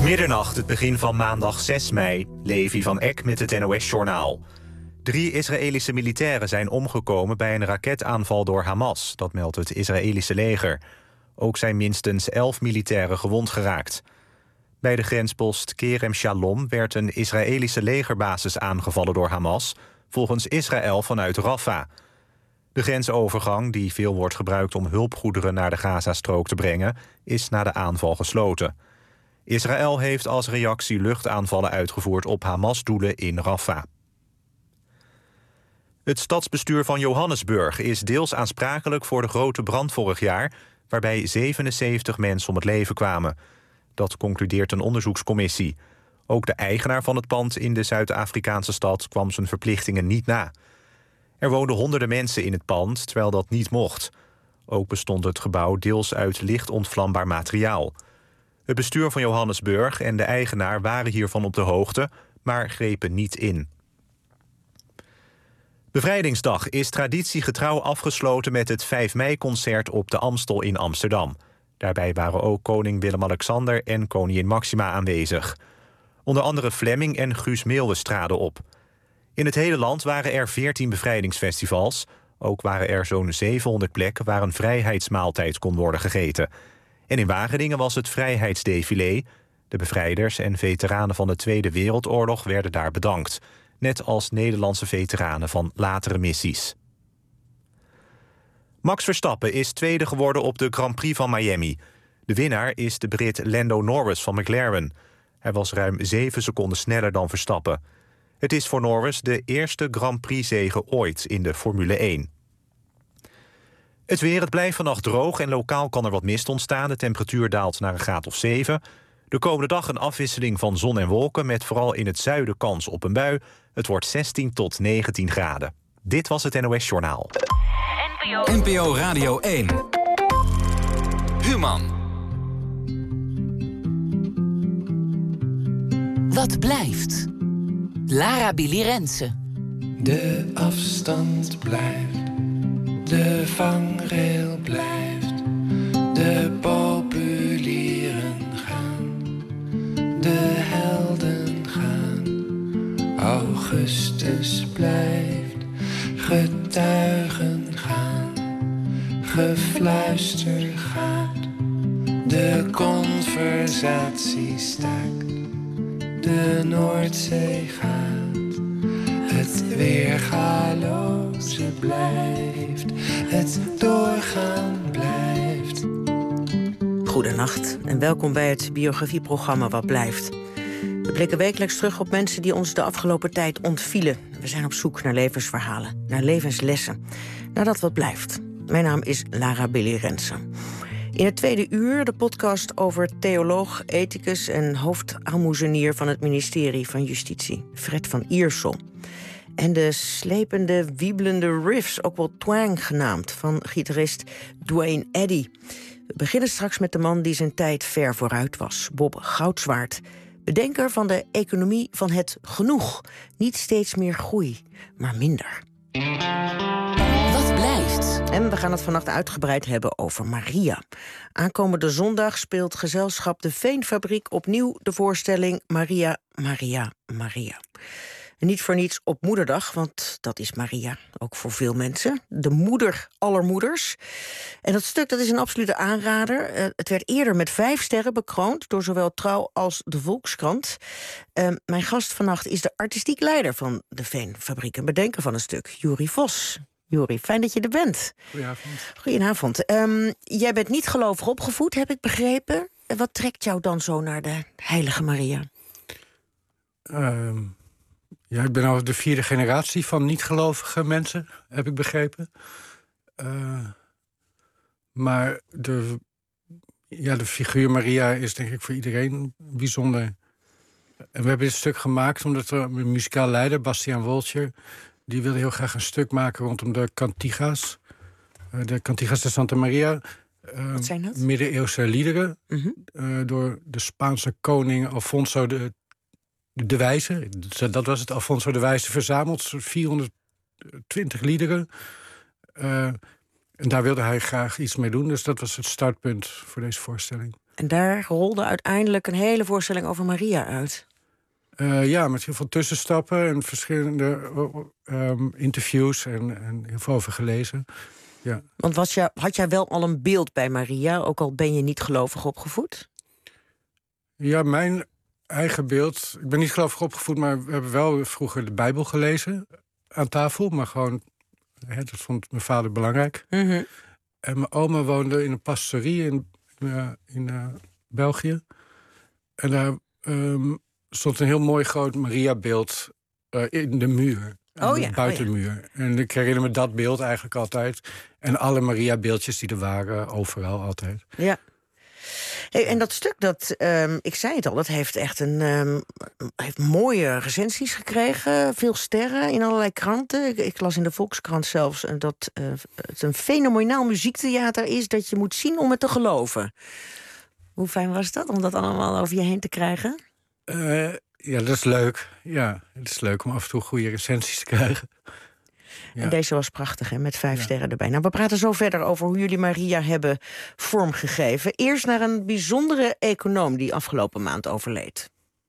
Middernacht, het begin van maandag 6 mei. Levi van Eck met het NOS-journaal. 3 Israëlische militairen zijn omgekomen bij een raketaanval door Hamas. Dat meldt het Israëlische leger. Ook zijn minstens 11 militairen gewond geraakt. Bij de grenspost Kerem Shalom werd een Israëlische legerbasis aangevallen door Hamas, volgens Israël vanuit Rafah. De grensovergang, die veel wordt gebruikt om hulpgoederen naar de Gazastrook te brengen, is na de aanval gesloten. Israël heeft als reactie luchtaanvallen uitgevoerd op Hamas-doelen in Rafah. Het stadsbestuur van Johannesburg is deels aansprakelijk voor de grote brand vorig jaar, waarbij 77 mensen om het leven kwamen. Dat concludeert een onderzoekscommissie. Ook de eigenaar van het pand in de Zuid-Afrikaanse stad kwam zijn verplichtingen niet na. Er woonden honderden mensen in het pand, terwijl dat niet mocht. Ook bestond het gebouw deels uit licht ontvlambaar materiaal. Het bestuur van Johannesburg en de eigenaar waren hiervan op de hoogte, maar grepen niet in. Bevrijdingsdag is traditiegetrouw afgesloten met het 5 mei-concert op de Amstel in Amsterdam. Daarbij waren ook koning Willem-Alexander en koningin Maxima aanwezig. Onder andere Flemming en Guus Meeuwis traden op. In het hele land waren er 14 bevrijdingsfestivals. Ook waren er zo'n 700 plekken waar een vrijheidsmaaltijd kon worden gegeten. En in Wageningen was het Vrijheidsdefilé. De bevrijders en veteranen van de Tweede Wereldoorlog werden daar bedankt. Net als Nederlandse veteranen van latere missies. Max Verstappen is tweede geworden op de Grand Prix van Miami. De winnaar is de Brit Lando Norris van McLaren. Hij was ruim 7 seconden sneller dan Verstappen. Het is voor Norris de eerste Grand Prix-zege ooit in de Formule 1. Het weer, het blijft vannacht droog en lokaal kan er wat mist ontstaan. De temperatuur daalt naar een graad of 7. De komende dag een afwisseling van zon en wolken, met vooral in het zuiden kans op een bui. Het wordt 16 tot 19 graden. Dit was het NOS Journaal. NPO Radio 1. Human. Wat blijft? Lara Billy Rensen. De afstand blijft. De vangrail blijft. De populieren gaan. De helden gaan. Augustus blijft. Getuigen gaan. Gefluister gaat. De conversatie staakt. De Noordzee gaat. Het weergaloze blijft. Het doorgaan blijft. Goedenacht en welkom bij het biografieprogramma Wat Blijft. We blikken wekelijks terug op mensen die ons de afgelopen tijd ontvielen. We zijn op zoek naar levensverhalen, naar levenslessen, naar dat wat blijft. Mijn naam is Lara Billy Rensen. In het tweede uur de podcast over theoloog, ethicus en hoofdaalmoezenier van het ministerie van Justitie, Fred van Iersel. En de slepende, wiebelende riffs, ook wel twang genaamd, van gitarist Duane Eddy. We beginnen straks met de man die zijn tijd ver vooruit was, Bob Goudswaard. Bedenker van de economie van het genoeg. Niet steeds meer groei, maar minder. Wat blijft? En we gaan het vannacht uitgebreid hebben over Maria. Aankomende zondag speelt gezelschap De Veenfabriek opnieuw de voorstelling Maria, Maria, Maria. En niet voor niets op Moederdag, want dat is Maria, ook voor veel mensen. De moeder aller moeders. En dat stuk dat is een absolute aanrader. Het werd eerder met 5 sterren bekroond door zowel Trouw als de Volkskrant. Mijn gast vannacht is de artistiek leider van De Veenfabriek en bedenker van het stuk, Juri Vos. Juri, fijn dat je er bent. Goedenavond. Goedenavond. Jij bent niet gelovig opgevoed, heb ik begrepen. Wat trekt jou dan zo naar de heilige Maria? Ja, ik ben al de 4e generatie van niet-gelovige mensen, heb ik begrepen. Maar de figuur Maria is denk ik voor iedereen bijzonder. En we hebben dit stuk gemaakt omdat er een muzikaal leider, Bastiaan Woltjer, die wilde heel graag een stuk maken rondom de cantigas. De Cantigas de Santa Maria. Wat zijn dat? Middeleeuwse liederen. Door de Spaanse koning Alfonso de Wijze. Dat was het, Alfonso de Wijze verzameld. 420 liederen. En daar wilde hij graag iets mee doen. Dus dat was het startpunt voor deze voorstelling. En daar rolde uiteindelijk een hele voorstelling over Maria uit. Ja, met heel veel tussenstappen en verschillende interviews en heel veel over gelezen. Ja. Want had jij wel al een beeld bij Maria, ook al ben je niet gelovig opgevoed? Ja, mijn eigen beeld. Ik ben niet gelovig opgevoed, maar we hebben wel vroeger de Bijbel gelezen aan tafel. Maar gewoon, dat vond mijn vader belangrijk. Mm-hmm. En mijn oma woonde in een pastorie in België. En daar stond een heel mooi groot Maria-beeld in de muur. De buitenmuur. En ik herinner me dat beeld eigenlijk altijd. En alle Maria-beeldjes die er waren, overal altijd. Ja. Hey, en dat stuk, ik zei het al, dat heeft echt heeft mooie recensies gekregen. Veel sterren in allerlei kranten. Ik las in de Volkskrant zelfs dat het een fenomenaal muziektheater is dat je moet zien om het te geloven. Hoe fijn was dat om dat allemaal over je heen te krijgen? Ja, dat is leuk. Ja, het is leuk om af en toe goede recensies te krijgen. Ja. En deze was prachtig, hè, met 5 sterren erbij. Nou, we praten zo verder over hoe jullie Maria hebben vormgegeven. Eerst naar een bijzondere econoom die afgelopen maand overleed.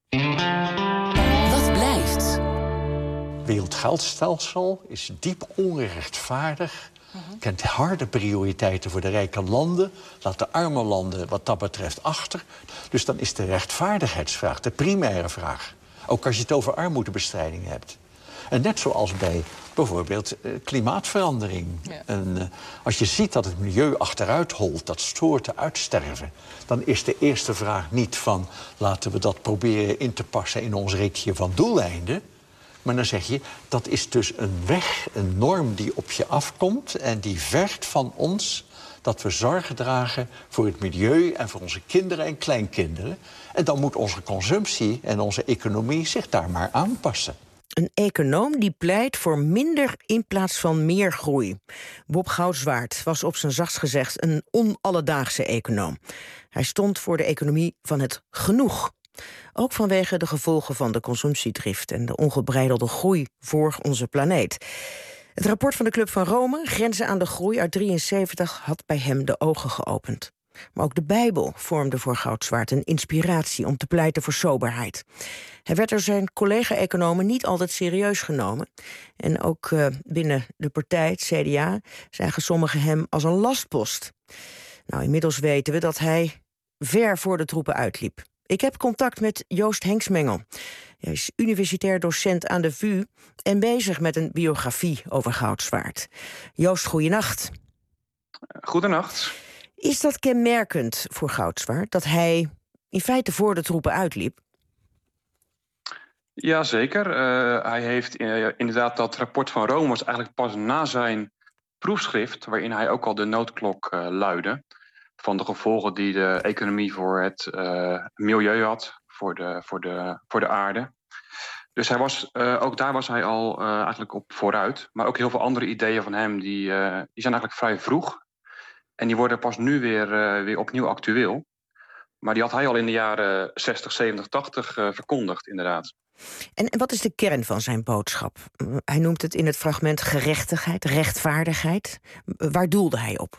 Wat blijft? Het wereldgeldstelsel is diep onrechtvaardig. Kent harde prioriteiten voor de rijke landen. Laat de arme landen wat dat betreft achter. Dus dan is de rechtvaardigheidsvraag de primaire vraag. Ook als je het over armoedebestrijding hebt. En net zoals bij bijvoorbeeld klimaatverandering. Ja. En, als je ziet dat het milieu achteruit holt, dat soorten uitsterven, dan is de eerste vraag niet van laten we dat proberen in te passen in ons reekje van doeleinden. Maar dan zeg je, dat is dus een weg, een norm die op je afkomt en die vergt van ons dat we zorgen dragen voor het milieu en voor onze kinderen en kleinkinderen. En dan moet onze consumptie en onze economie zich daar maar aanpassen. Een econoom die pleit voor minder in plaats van meer groei. Bob Goudswaard was op zijn zachtst gezegd een onalledaagse econoom. Hij stond voor de economie van het genoeg. Ook vanwege de gevolgen van de consumptiedrift en de ongebreidelde groei voor onze planeet. Het rapport van de Club van Rome, Grenzen aan de Groei uit 1973, had bij hem de ogen geopend. Maar ook de Bijbel vormde voor Goudswaard een inspiratie om te pleiten voor soberheid. Hij werd door zijn collega-economen niet altijd serieus genomen. En ook binnen de partij, het CDA, zagen sommigen hem als een lastpost. Nou, inmiddels weten we dat hij ver voor de troepen uitliep. Ik heb contact met Joost Henksmengel. Hij is universitair docent aan de VU en bezig met een biografie over Goudswaard. Joost, goeienacht. Goedenacht. Is dat kenmerkend voor Goudswaard, dat hij in feite voor de troepen uitliep? Jazeker. Hij heeft inderdaad dat rapport van Rome was eigenlijk pas na zijn proefschrift, waarin hij ook al de noodklok luidde van de gevolgen die de economie voor het milieu had, voor de aarde. Dus hij was, ook daar was hij al eigenlijk op vooruit. Maar ook heel veel andere ideeën van hem die zijn eigenlijk vrij vroeg. En die worden pas nu weer opnieuw actueel. Maar die had hij al in de jaren 60, 70, 80 verkondigd, inderdaad. En wat is de kern van zijn boodschap? Hij noemt het in het fragment gerechtigheid, rechtvaardigheid. Waar doelde hij op?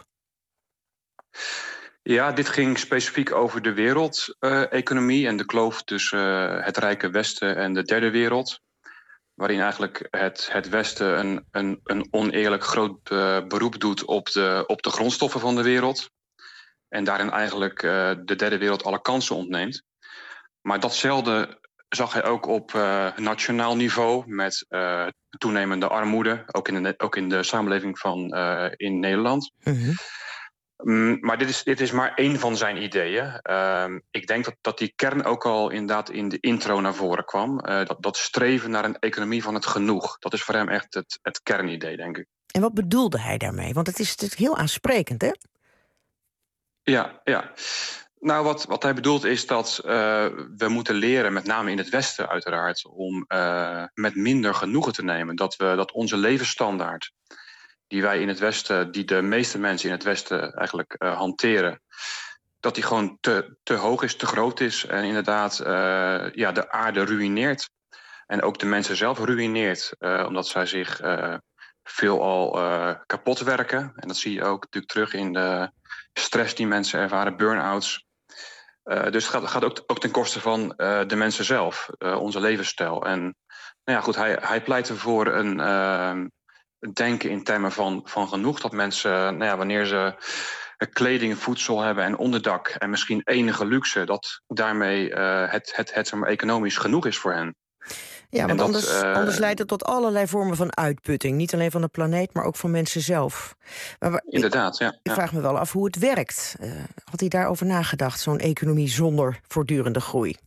Ja, dit ging specifiek over de wereldeconomie en de kloof tussen het rijke Westen en de derde wereld. Waarin eigenlijk het Westen een oneerlijk groot beroep doet op de grondstoffen van de wereld. En daarin eigenlijk de derde wereld alle kansen ontneemt. Maar datzelfde zag hij ook op nationaal niveau met toenemende armoede. Ook in de samenleving in Nederland. Mm-hmm. Maar dit is maar één van zijn ideeën. Ik denk dat die kern ook al inderdaad in de intro naar voren kwam. Dat streven naar een economie van het genoeg. Dat is voor hem echt het kernidee, denk ik. En wat bedoelde hij daarmee? Want het is natuurlijk heel aansprekend, hè? Ja. Nou, wat hij bedoelt is dat we moeten leren, met name in het Westen uiteraard, om met minder genoegen te nemen. Dat onze levensstandaard, die wij in het Westen, die de meeste mensen in het Westen eigenlijk hanteren, dat die gewoon te hoog is, te groot is en inderdaad de aarde ruïneert. En ook de mensen zelf ruïneert, omdat zij zich veelal kapot werken. En dat zie je ook natuurlijk terug in de stress die mensen ervaren, burn-outs. Dus het gaat ook ten koste van de mensen zelf, onze levensstijl. En nou ja, goed, hij pleit ervoor een denken in termen van genoeg. Dat mensen, wanneer ze kleding, voedsel hebben en onderdak en misschien enige luxe, dat daarmee het economisch genoeg is voor hen. Ja, want anders leidt het tot allerlei vormen van uitputting. Niet alleen van de planeet, maar ook van mensen zelf. Inderdaad, ja. Ik vraag me wel af hoe het werkt. Had hij daarover nagedacht, zo'n economie zonder voortdurende groei?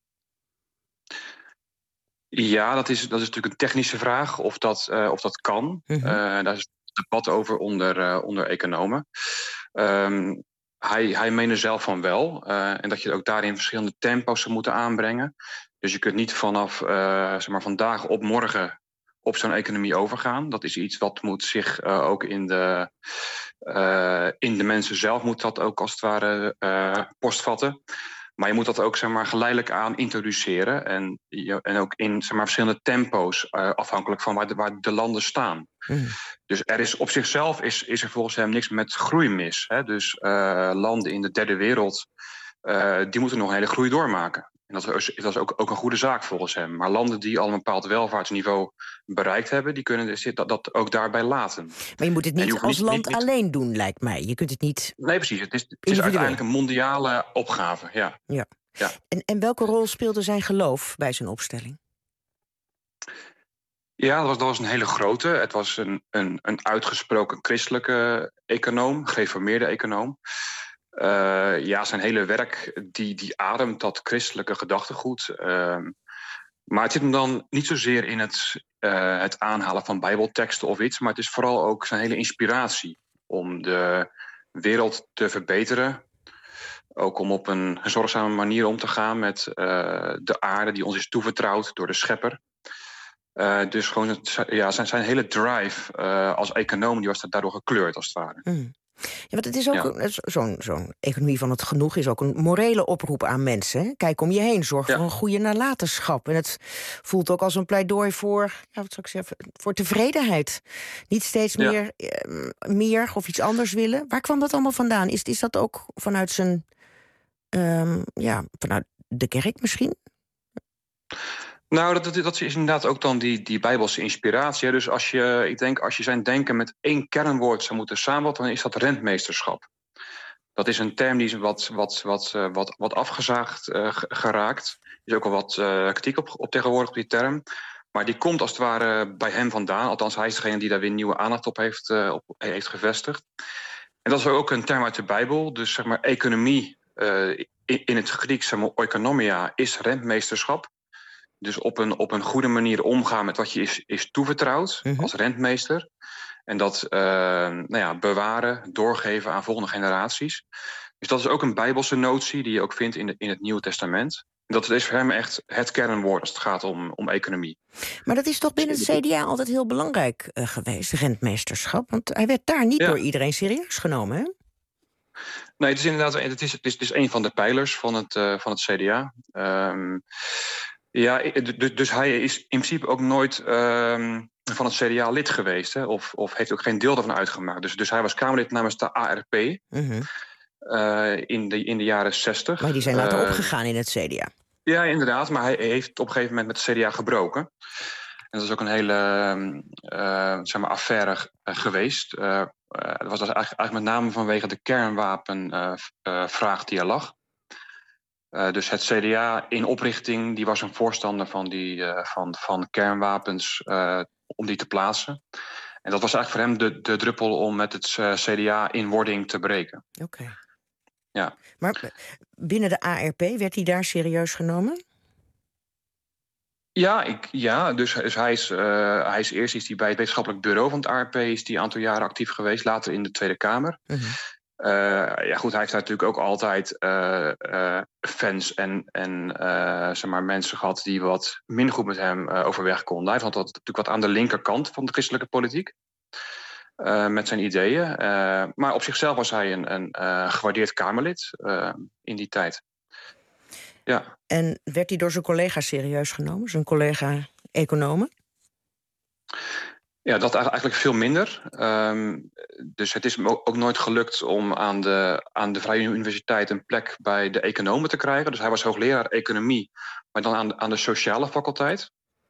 Ja, dat is natuurlijk een technische vraag of dat kan. Daar is debat over onder economen. Hij meende zelf van wel. En dat je ook daarin verschillende tempo's zou moeten aanbrengen. Dus je kunt niet vanaf vandaag op morgen op zo'n economie overgaan. Dat is iets wat moet zich ook in de mensen zelf moet dat ook als het ware postvatten. Maar je moet dat ook geleidelijk aan introduceren. En ook in verschillende tempo's, afhankelijk van waar de landen staan. Dus er is op zichzelf is er volgens hem niks met groei mis. Hè? Dus landen in de derde wereld, die moeten nog een hele groei doormaken. En dat is ook een goede zaak volgens hem. Maar landen die al een bepaald welvaartsniveau bereikt hebben, die kunnen dat ook daarbij laten. Maar je moet het niet als land alleen doen, lijkt mij. Je kunt het niet. Nee, precies. Het is uiteindelijk een mondiale opgave. Ja. En welke rol speelde zijn geloof bij zijn opstelling? Ja, dat was een hele grote. Het was een uitgesproken christelijke econoom, gereformeerde econoom. Zijn hele werk die ademt dat christelijke gedachtegoed. Maar het zit hem dan niet zozeer in het aanhalen van bijbelteksten of iets, maar het is vooral ook zijn hele inspiratie om de wereld te verbeteren. Ook om op een zorgzame manier om te gaan met de aarde die ons is toevertrouwd door de schepper. Dus gewoon zijn hele drive als econoom die was daardoor gekleurd als het ware. Ja, want het is ook zo'n economie van het genoeg is ook een morele oproep aan mensen. Hè? Kijk om je heen, zorg voor een goede nalatenschap. En het voelt ook als een pleidooi voor, voor tevredenheid. Niet steeds meer of iets anders willen. Waar kwam dat allemaal vandaan? Is dat ook vanuit zijn, vanuit de kerk misschien? Nou, dat is inderdaad ook dan die bijbelse inspiratie. Hè? Dus als je zijn denken met één kernwoord zou moeten samenvatten, dan is dat rentmeesterschap. Dat is een term die is wat afgezaagd geraakt. Er is ook al wat kritiek op tegenwoordig op die term. Maar die komt als het ware bij hem vandaan. Althans, hij is degene die daar weer nieuwe aandacht op heeft gevestigd. En dat is ook een term uit de Bijbel. Dus economie in het Grieks, oikonomia, is rentmeesterschap. Dus op een goede manier omgaan met wat je is toevertrouwd als rentmeester. En dat bewaren, doorgeven aan volgende generaties. Dus dat is ook een bijbelse notie die je ook vindt in het Nieuwe Testament. En dat is voor hem echt het kernwoord als het gaat om economie. Maar dat is toch binnen het CDA altijd heel belangrijk geweest, rentmeesterschap? Want hij werd daar niet door iedereen serieus genomen, hè? Nee, het is inderdaad het is een van de pijlers van het CDA. Dus hij is in principe ook nooit van het CDA lid geweest. Hè? Of heeft ook geen deel ervan uitgemaakt. Dus hij was Kamerlid namens de ARP in de jaren 60. Maar die zijn later opgegaan in het CDA. Ja, inderdaad. Maar hij heeft op een gegeven moment met het CDA gebroken. En dat is ook een hele affaire geweest. Dat was eigenlijk met name vanwege de kernwapenvraag die er lag. Dus het CDA in oprichting, die was een voorstander van kernwapens om die te plaatsen. En dat was eigenlijk voor hem de druppel om met het CDA in wording te breken. Oké. Ja. Maar binnen de ARP, werd hij daar serieus genomen? Dus hij is eerst bij het wetenschappelijk bureau van het ARP is die een aantal jaren actief geweest, later in de Tweede Kamer. Hij heeft natuurlijk ook altijd fans en mensen gehad die wat minder goed met hem overweg konden. Hij vond dat natuurlijk wat aan de linkerkant van de christelijke politiek. Met zijn ideeën. Maar op zichzelf was hij een gewaardeerd Kamerlid in die tijd. Ja. En werd hij door zijn collega's serieus genomen? Zijn collega-economen? Ja, dat eigenlijk veel minder. Dus het is hem ook nooit gelukt om aan de Vrije Universiteit een plek bij de economen te krijgen. Dus hij was hoogleraar economie, maar dan aan de sociale faculteit.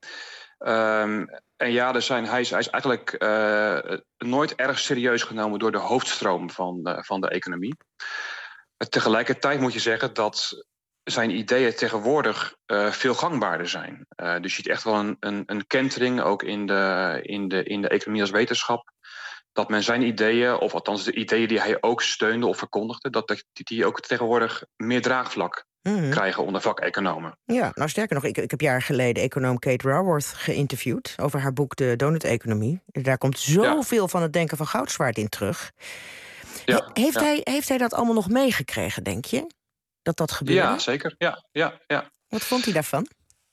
En ja, hij is eigenlijk nooit erg serieus genomen door de hoofdstroom van de economie. Tegelijkertijd moet je zeggen dat zijn ideeën tegenwoordig veel gangbaarder zijn. Dus je ziet echt wel een kentering, ook in de economie als wetenschap, dat men zijn ideeën, of althans de ideeën die hij ook steunde of verkondigde, dat die ook tegenwoordig meer draagvlak krijgen onder vakeconomen. Ja, nou sterker nog, ik heb jaren geleden econoom Kate Raworth geïnterviewd over haar boek De Donut-economie. Daar komt zoveel van het denken van Goudswaard in terug. Ja, heeft hij dat allemaal nog meegekregen, denk je? Dat gebeurde? Ja, zeker. Ja. Wat vond hij daarvan?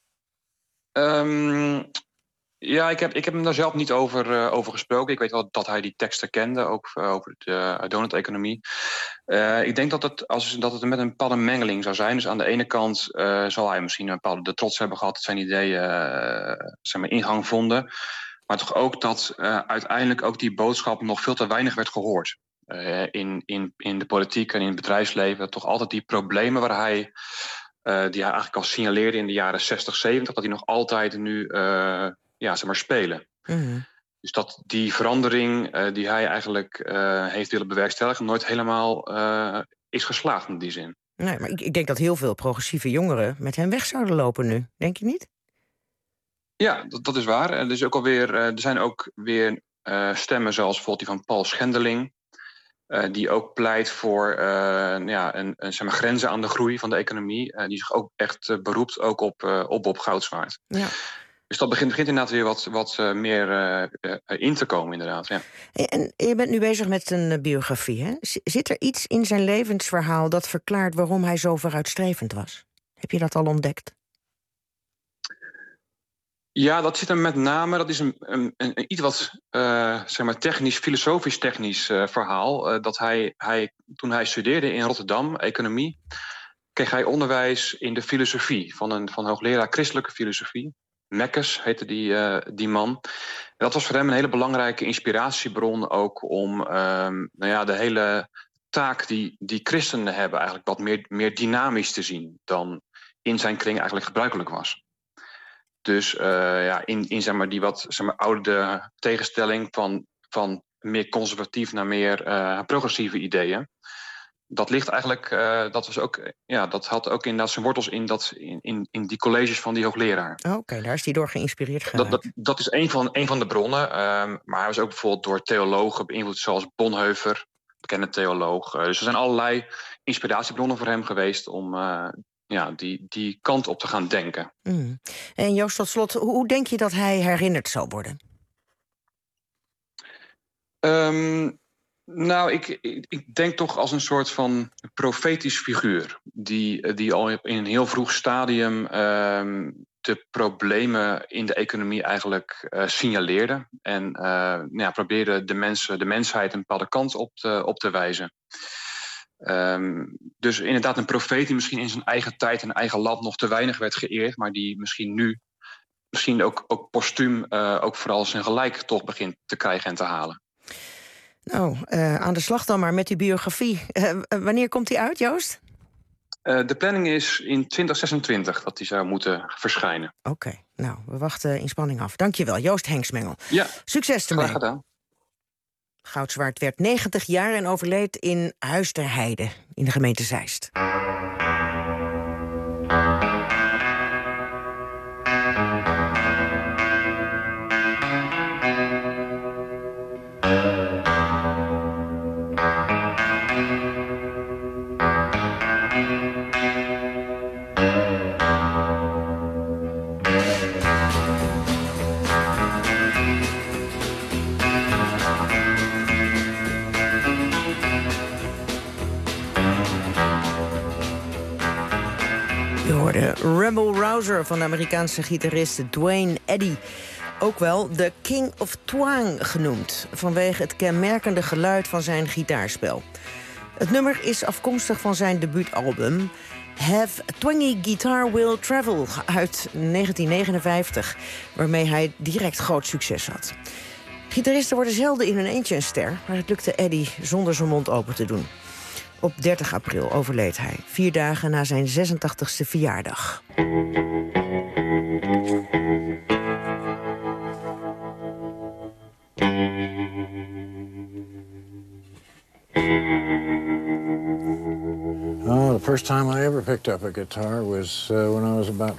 Ja, ik heb hem daar zelf niet over gesproken. Ik weet wel dat hij die teksten kende, ook over de donut-economie. Ik denk dat het met een bepaalde mengeling zou zijn. Dus aan de ene kant zal hij misschien een bepaalde trots hebben gehad dat zijn ideeën ingang vonden. Maar toch ook dat uiteindelijk ook die boodschap nog veel te weinig werd gehoord. In de politiek en in het bedrijfsleven. Toch altijd die problemen die hij eigenlijk al signaleerde in de jaren 60, 70... dat die nog altijd nu spelen. Dus dat die verandering die hij eigenlijk heeft willen bewerkstelligen nooit helemaal is geslaagd in die zin. Nee, maar ik denk dat heel veel progressieve jongeren met hem weg zouden lopen nu. Denk je niet? Ja, dat is waar. Er zijn ook weer stemmen zoals bijvoorbeeld die van Paul Schendeling, die ook pleit voor grenzen aan de groei van de economie. Die zich ook echt beroept ook op Goudswaard. Ja. Dus dat begint inderdaad weer wat meer in te komen, inderdaad. Ja. En je bent nu bezig met een biografie, hè? Zit er iets in zijn levensverhaal dat verklaart waarom hij zo vooruitstrevend was? Heb je dat al ontdekt? Ja, dat zit hem met name. Dat is een iets wat filosofisch-technisch verhaal. Dat toen hij studeerde in Rotterdam, economie, kreeg hij onderwijs in de filosofie van hoogleraar christelijke filosofie. Mekkes heette die man. En dat was voor hem een hele belangrijke inspiratiebron ook om de hele taak die christenen hebben eigenlijk wat meer dynamisch te zien dan in zijn kring eigenlijk gebruikelijk was. Dus in die wat oude tegenstelling van meer conservatief naar meer progressieve ideeën. Dat ligt eigenlijk, dat had ook inderdaad zijn wortels in die colleges van die hoogleraar. Oké, daar is hij door geïnspireerd geraakt. Dat is een van de bronnen. Maar hij was ook bijvoorbeeld door theologen beïnvloed zoals Bonhoeffer, bekende theoloog. Dus er zijn allerlei inspiratiebronnen voor hem geweest om die kant op te gaan denken. En Joost, tot slot, hoe denk je dat hij herinnerd zal worden? Ik denk toch als een soort van profetisch figuur die al in een heel vroeg stadium de problemen in de economie eigenlijk signaleerde en probeerde de mensheid een bepaalde kant op te wijzen. Dus inderdaad een profeet die misschien in zijn eigen tijd en eigen land nog te weinig werd geëerd, maar die misschien ook postuum ook vooral zijn gelijk toch begint te krijgen en te halen. Nou, aan de slag dan maar met die biografie. Wanneer komt die uit, Joost? De planning is in 2026 dat die zou moeten verschijnen. Oké, nou, we wachten in spanning af. Dankjewel, Joost Henksmengel. Ja, succes ermee. Graag gedaan. Goudswaard werd 90 jaar en overleed in Huis ter Heide in de gemeente Zeist. Rebel Rouser van de Amerikaanse gitarist Duane Eddy. Ook wel de King of Twang genoemd, vanwege het kenmerkende geluid van zijn gitaarspel. Het nummer is afkomstig van zijn debuutalbum Have Twangy Guitar Will Travel uit 1959... waarmee hij direct groot succes had. Gitaristen worden zelden in hun eentje een ster, maar het lukte Eddie zonder zijn mond open te doen. Op 30 april overleed hij, 4 dagen na zijn 86e verjaardag. Oh, the first time I ever picked up a guitar was when I was about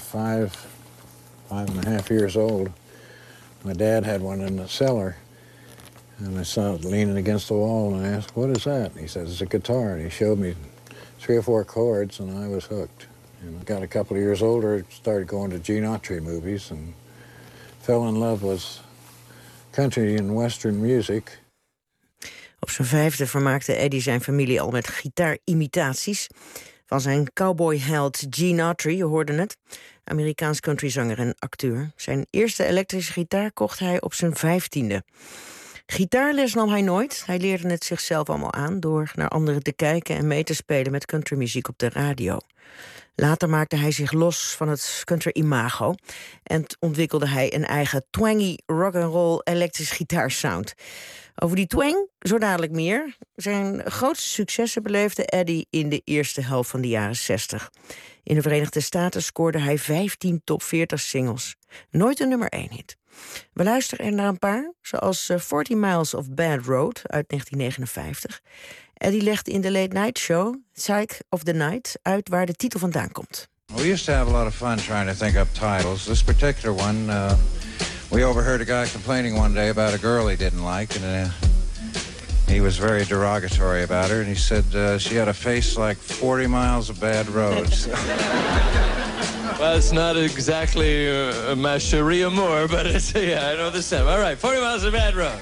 5.5 years old. My dad had one in the cellar, and I saw it leaning against the wall, and I asked, "What is that?" And he said, "It's a guitar." And he showed me 3 or 4 chords, and I was hooked. And I got a couple of years older, started going to Gene Autry movies, and fell in love with country and western music. Op zijn 5e vermaakte Eddie zijn familie al met gitaarimitaties. Van zijn cowboyheld Gene Autry, je hoorde het. Amerikaans countryzanger en acteur. Zijn eerste elektrische gitaar kocht hij op zijn 15e. Gitaarles nam hij nooit. Hij leerde het zichzelf allemaal aan door naar anderen te kijken en mee te spelen met countrymuziek op de radio. Later maakte hij zich los van het country-imago en ontwikkelde hij een eigen twangy rock'n'roll elektrisch gitaarsound. Over die twang zo dadelijk meer. Zijn grootste successen beleefde Eddie in de eerste helft van de jaren 60. In de Verenigde Staten scoorde hij 15 top 40 singles. Nooit een nummer 1 hit. We luisteren er naar een paar, zoals 40 Miles of Bad Road uit 1959. Eddie legde in de Late Night Show, Psych of the Night, uit waar de titel vandaan komt. We used to have a lot of fun trying to think up titles. This particular one, we overheard a guy complaining one day about a girl he didn't like, and he was very derogatory about her, and he said she had a face like 40 miles of bad roads. Well, it's not exactly ma chérie amour, but it's, yeah, I know the same. All right, 40 miles of bad road.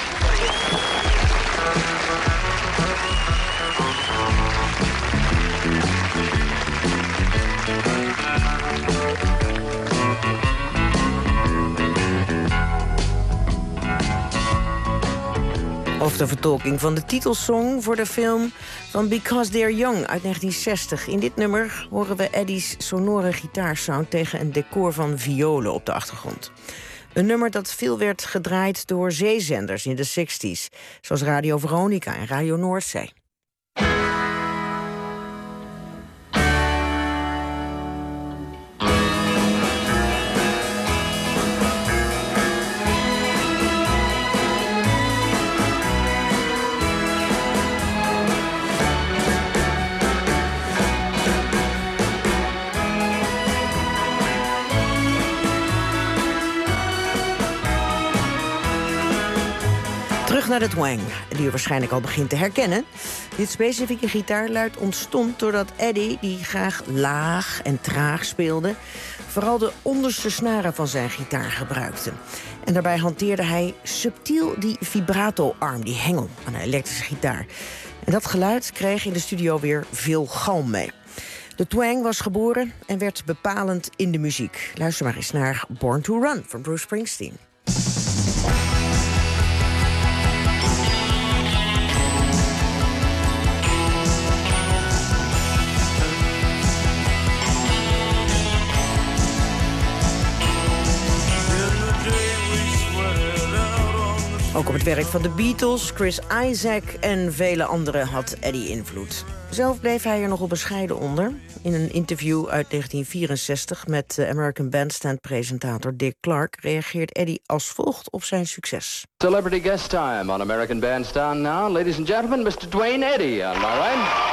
Of de vertolking van de titelsong voor de film van Because They're Young uit 1960. In dit nummer horen we Eddie's sonore gitaarsound tegen een decor van violen op de achtergrond. Een nummer dat veel werd gedraaid door zeezenders in de 60s, zoals Radio Veronica en Radio Noordzee. Terug naar de twang, die u waarschijnlijk al begint te herkennen. Dit specifieke gitaarluid ontstond doordat Eddie, die graag laag en traag speelde, vooral de onderste snaren van zijn gitaar gebruikte. En daarbij hanteerde hij subtiel die vibrato-arm, die hengel aan de elektrische gitaar. En dat geluid kreeg in de studio weer veel galm mee. De twang was geboren en werd bepalend in de muziek. Luister maar eens naar Born to Run van Bruce Springsteen. Ook op het werk van de Beatles, Chris Isaak en vele anderen had Eddie invloed. Zelf bleef hij er nogal bescheiden onder. In een interview uit 1964 met American Bandstand-presentator Dick Clark reageert Eddie als volgt op zijn succes. Celebrity guest time on American Bandstand now. Ladies and gentlemen, Mr. Duane Eddy. All right.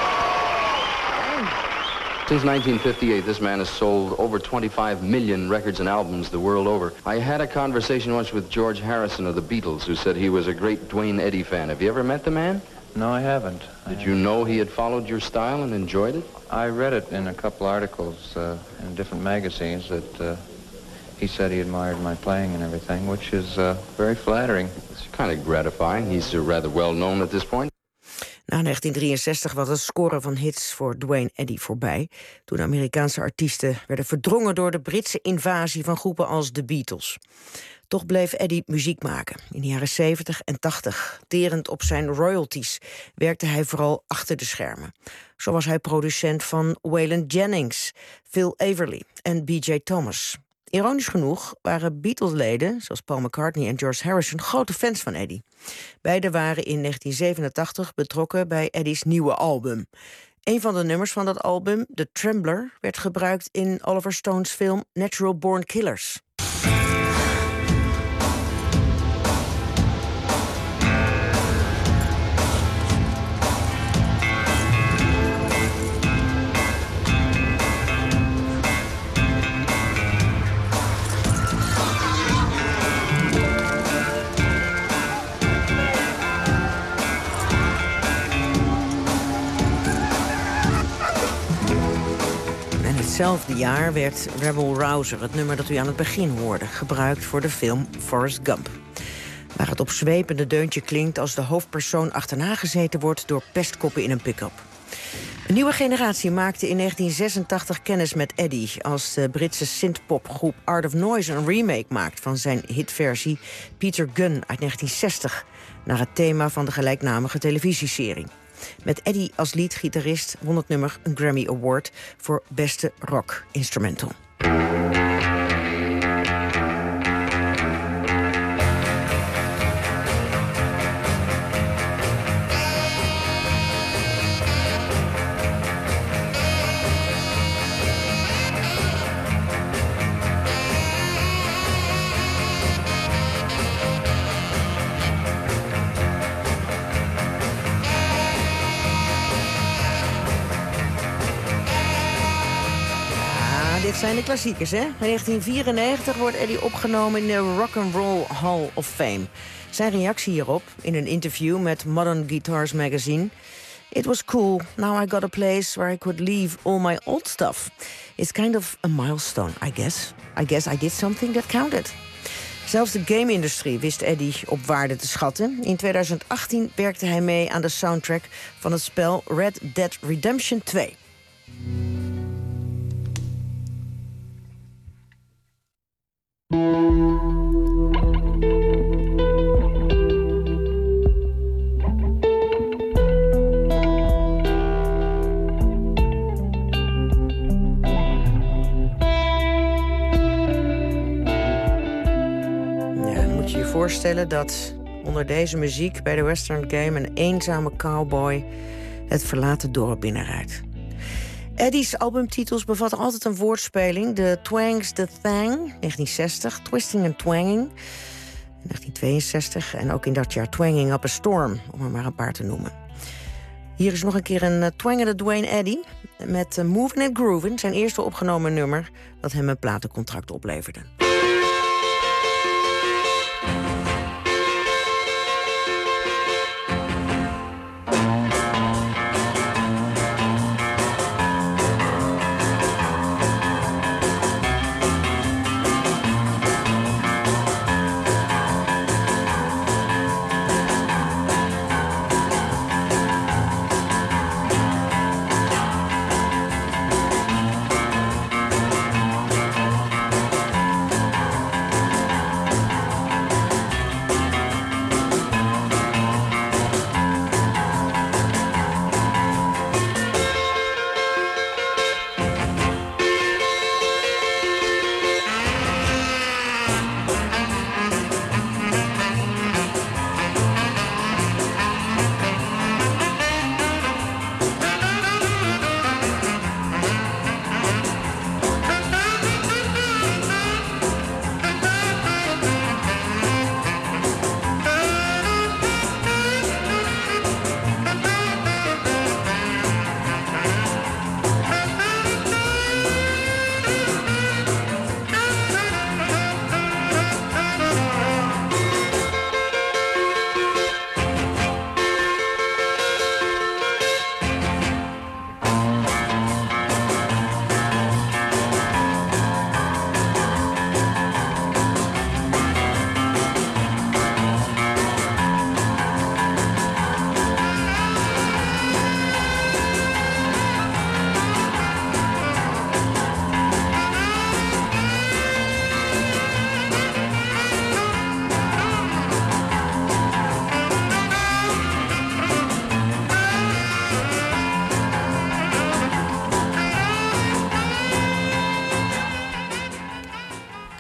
Since 1958, this man has sold over 25 million records and albums the world over. I had a conversation once with George Harrison of the Beatles, who said he was a great Duane Eddy fan. Have you ever met the man? No, I haven't. Did you know he had followed your style and enjoyed it? I read it in a couple articles in different magazines that he said he admired my playing and everything, which is very flattering. It's kind of gratifying. He's rather well known at this point. Na 1963 was het scoren van hits voor Duane Eddy voorbij, toen de Amerikaanse artiesten werden verdrongen door de Britse invasie van groepen als de Beatles. Toch bleef Eddie muziek maken. In de jaren 70 en 80, terend op zijn royalties, werkte hij vooral achter de schermen. Zo was hij producent van Waylon Jennings, Phil Everly en B.J. Thomas. Ironisch genoeg waren Beatles-leden, zoals Paul McCartney en George Harrison, grote fans van Eddie. Beiden waren in 1987 betrokken bij Eddie's nieuwe album. Een van de nummers van dat album, The Trembler, werd gebruikt in Oliver Stone's film Natural Born Killers. Hetzelfde jaar werd Rebel Rouser, het nummer dat u aan het begin hoorde, gebruikt voor de film Forrest Gump. Waar het opzwepende deuntje klinkt als de hoofdpersoon achterna gezeten wordt door pestkoppen in een pick-up. Een nieuwe generatie maakte in 1986 kennis met Eddie als de Britse synthpopgroep Art of Noise een remake maakt van zijn hitversie Peter Gunn uit 1960, naar het thema van de gelijknamige televisieserie. Met Eddie als leadgitarist won het nummer een Grammy Award voor beste rock instrumental. Dit zijn de klassiekers, hè? In 1994 wordt Eddie opgenomen in de Rock and Roll Hall of Fame. Zijn reactie hierop, in een interview met Modern Guitars magazine: "It was cool. Now I got a place where I could leave all my old stuff. It's kind of a milestone, I guess. I guess I did something that counted." Zelfs de game-industrie wist Eddie op waarde te schatten. In 2018 werkte hij mee aan de soundtrack van het spel Red Dead Redemption 2. Voorstellen dat onder deze muziek bij de Western Game een eenzame cowboy het verlaten dorp binnenrijdt. Eddie's albumtitels bevatten altijd een woordspeling. The Twang's The Thang, 1960, Twisting and Twanging, 1962... en ook in dat jaar Twanging Up a Storm, om er maar een paar te noemen. Hier is nog een keer een twangende Duane Eddy met Movin' and Groovin', zijn eerste opgenomen nummer dat hem een platencontract opleverde.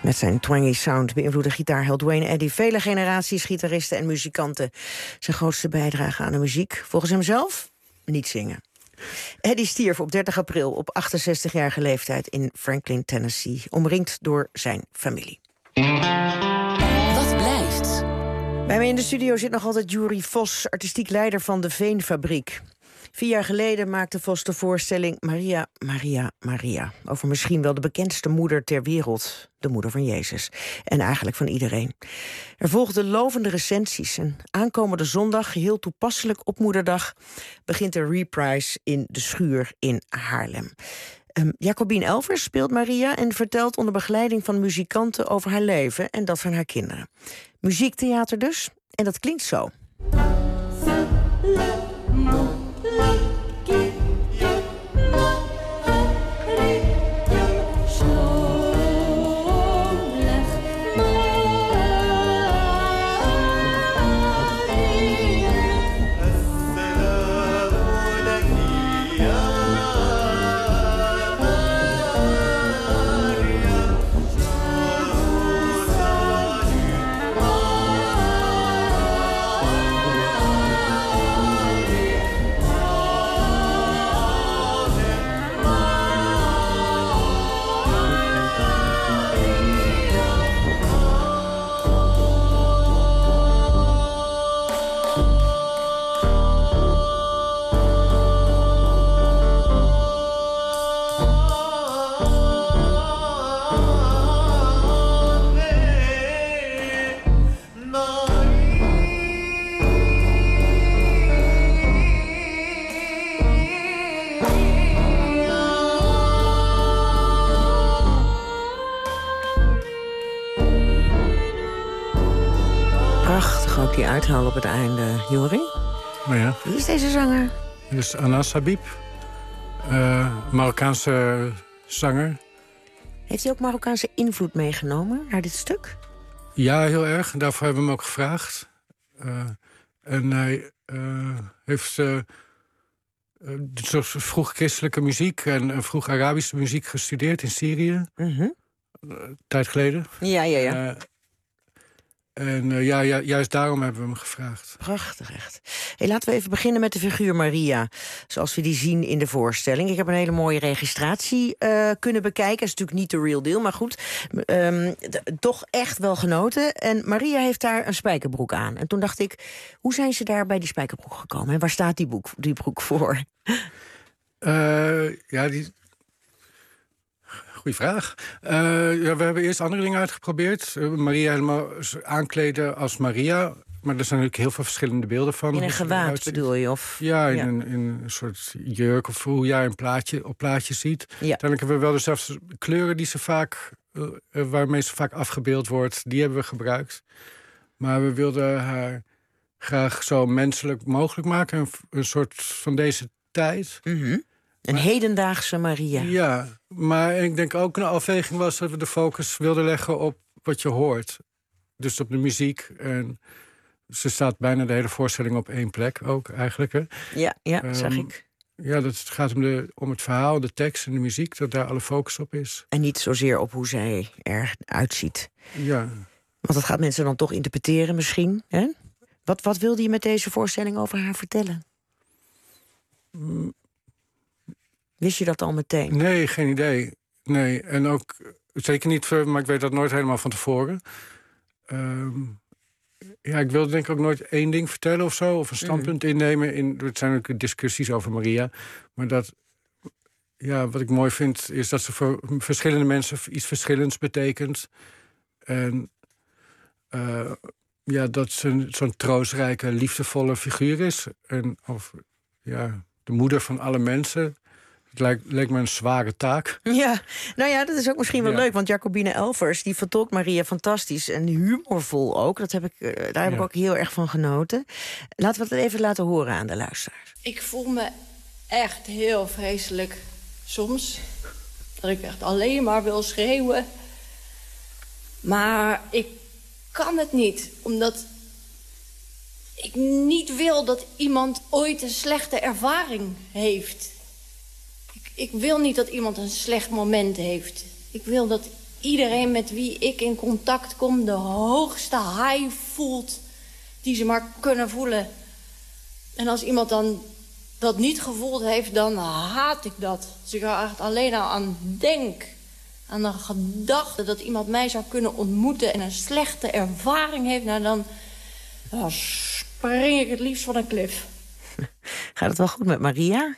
Met zijn twangy sound beïnvloedde gitaarheld Duane Eddy vele generaties gitaristen en muzikanten. Zijn grootste bijdrage aan de muziek, volgens hemzelf, niet zingen. Eddy stierf op 30 april op 68-jarige leeftijd in Franklin, Tennessee, omringd door zijn familie. Wat blijft? Bij mij in de studio zit nog altijd Jury Vos, artistiek leider van de Veenfabriek. 4 jaar geleden maakte Vos de voorstelling Maria, Maria, Maria. Over misschien wel de bekendste moeder ter wereld. De moeder van Jezus. En eigenlijk van iedereen. Er volgden lovende recensies. En aankomende zondag, geheel toepasselijk op Moederdag, begint de reprise in de Schuur in Haarlem. Jacobien Elvers speelt Maria en vertelt onder begeleiding van muzikanten over haar leven en dat van haar kinderen. Muziektheater dus. En dat klinkt zo. Prachtig ook die uithaal op het einde, Jori. Maar ja. Wie is deze zanger? Dit is Anas Habib, Marokkaanse zanger. Heeft hij ook Marokkaanse invloed meegenomen naar dit stuk? Ja, heel erg. Daarvoor hebben we hem ook gevraagd. En hij heeft vroeg christelijke muziek en vroeg Arabische muziek gestudeerd in Syrië. Tijd geleden. Ja. Juist daarom hebben we hem gevraagd. Prachtig, echt. Hey, laten we even beginnen met de figuur Maria, zoals we die zien in de voorstelling. Ik heb een hele mooie registratie kunnen bekijken. Dat is natuurlijk niet de real deal, maar goed. Toch echt wel genoten. En Maria heeft daar een spijkerbroek aan. En toen dacht ik, hoe zijn ze daar bij die spijkerbroek gekomen? En waar staat die broek voor? Goeie vraag. We hebben eerst andere dingen uitgeprobeerd. Maria helemaal aankleden als Maria. Maar er zijn natuurlijk heel veel verschillende beelden van. In een gewaad bedoel je? Of? Ja, in een soort jurk of hoe jij op plaatjes ziet. Ja. Uiteindelijk hebben we wel dezelfde kleuren die ze vaak, waarmee ze vaak afgebeeld wordt. Die hebben we gebruikt. Maar we wilden haar graag zo menselijk mogelijk maken. Een soort van deze tijd. Een hedendaagse Maria. Ja, maar ik denk ook een afweging was dat we de focus wilden leggen op wat je hoort. Dus op de muziek. En ze staat bijna de hele voorstelling op één plek ook eigenlijk. Hè. Ja, zag ik. Ja, dat gaat om het verhaal, de tekst en de muziek. Dat daar alle focus op is. En niet zozeer op hoe zij eruit ziet. Ja. Want dat gaat mensen dan toch interpreteren misschien. Hè? Wat wilde je met deze voorstelling over haar vertellen? Wist je dat al meteen? Nee, geen idee. Nee, en ook zeker niet, maar ik weet dat nooit helemaal van tevoren. Ik wilde denk ik ook nooit één ding vertellen of zo, of een standpunt innemen. Het zijn ook discussies over Maria. Maar wat ik mooi vind, is dat ze voor verschillende mensen iets verschillends betekent. En dat ze zo'n troostrijke, liefdevolle figuur is. En de moeder van alle mensen. Het leek me een zware taak. Ja, dat is ook misschien wel leuk. Want Jacobine Elvers, die vertolkt Maria fantastisch. En humorvol ook. Daar heb ik ook heel erg van genoten. Laten we het even laten horen aan de luisteraars. Ik voel me echt heel vreselijk. Soms. Dat ik echt alleen maar wil schreeuwen. Maar ik kan het niet. Omdat ik niet wil dat iemand ooit een slechte ervaring heeft. Ik wil niet dat iemand een slecht moment heeft. Ik wil dat iedereen met wie ik in contact kom de hoogste high voelt die ze maar kunnen voelen. En als iemand dan dat niet gevoeld heeft, dan haat ik dat. Als ik er echt alleen aan denk, aan de gedachte dat iemand mij zou kunnen ontmoeten en een slechte ervaring heeft, nou dan spring ik het liefst van een klif. Gaat het wel goed met Maria?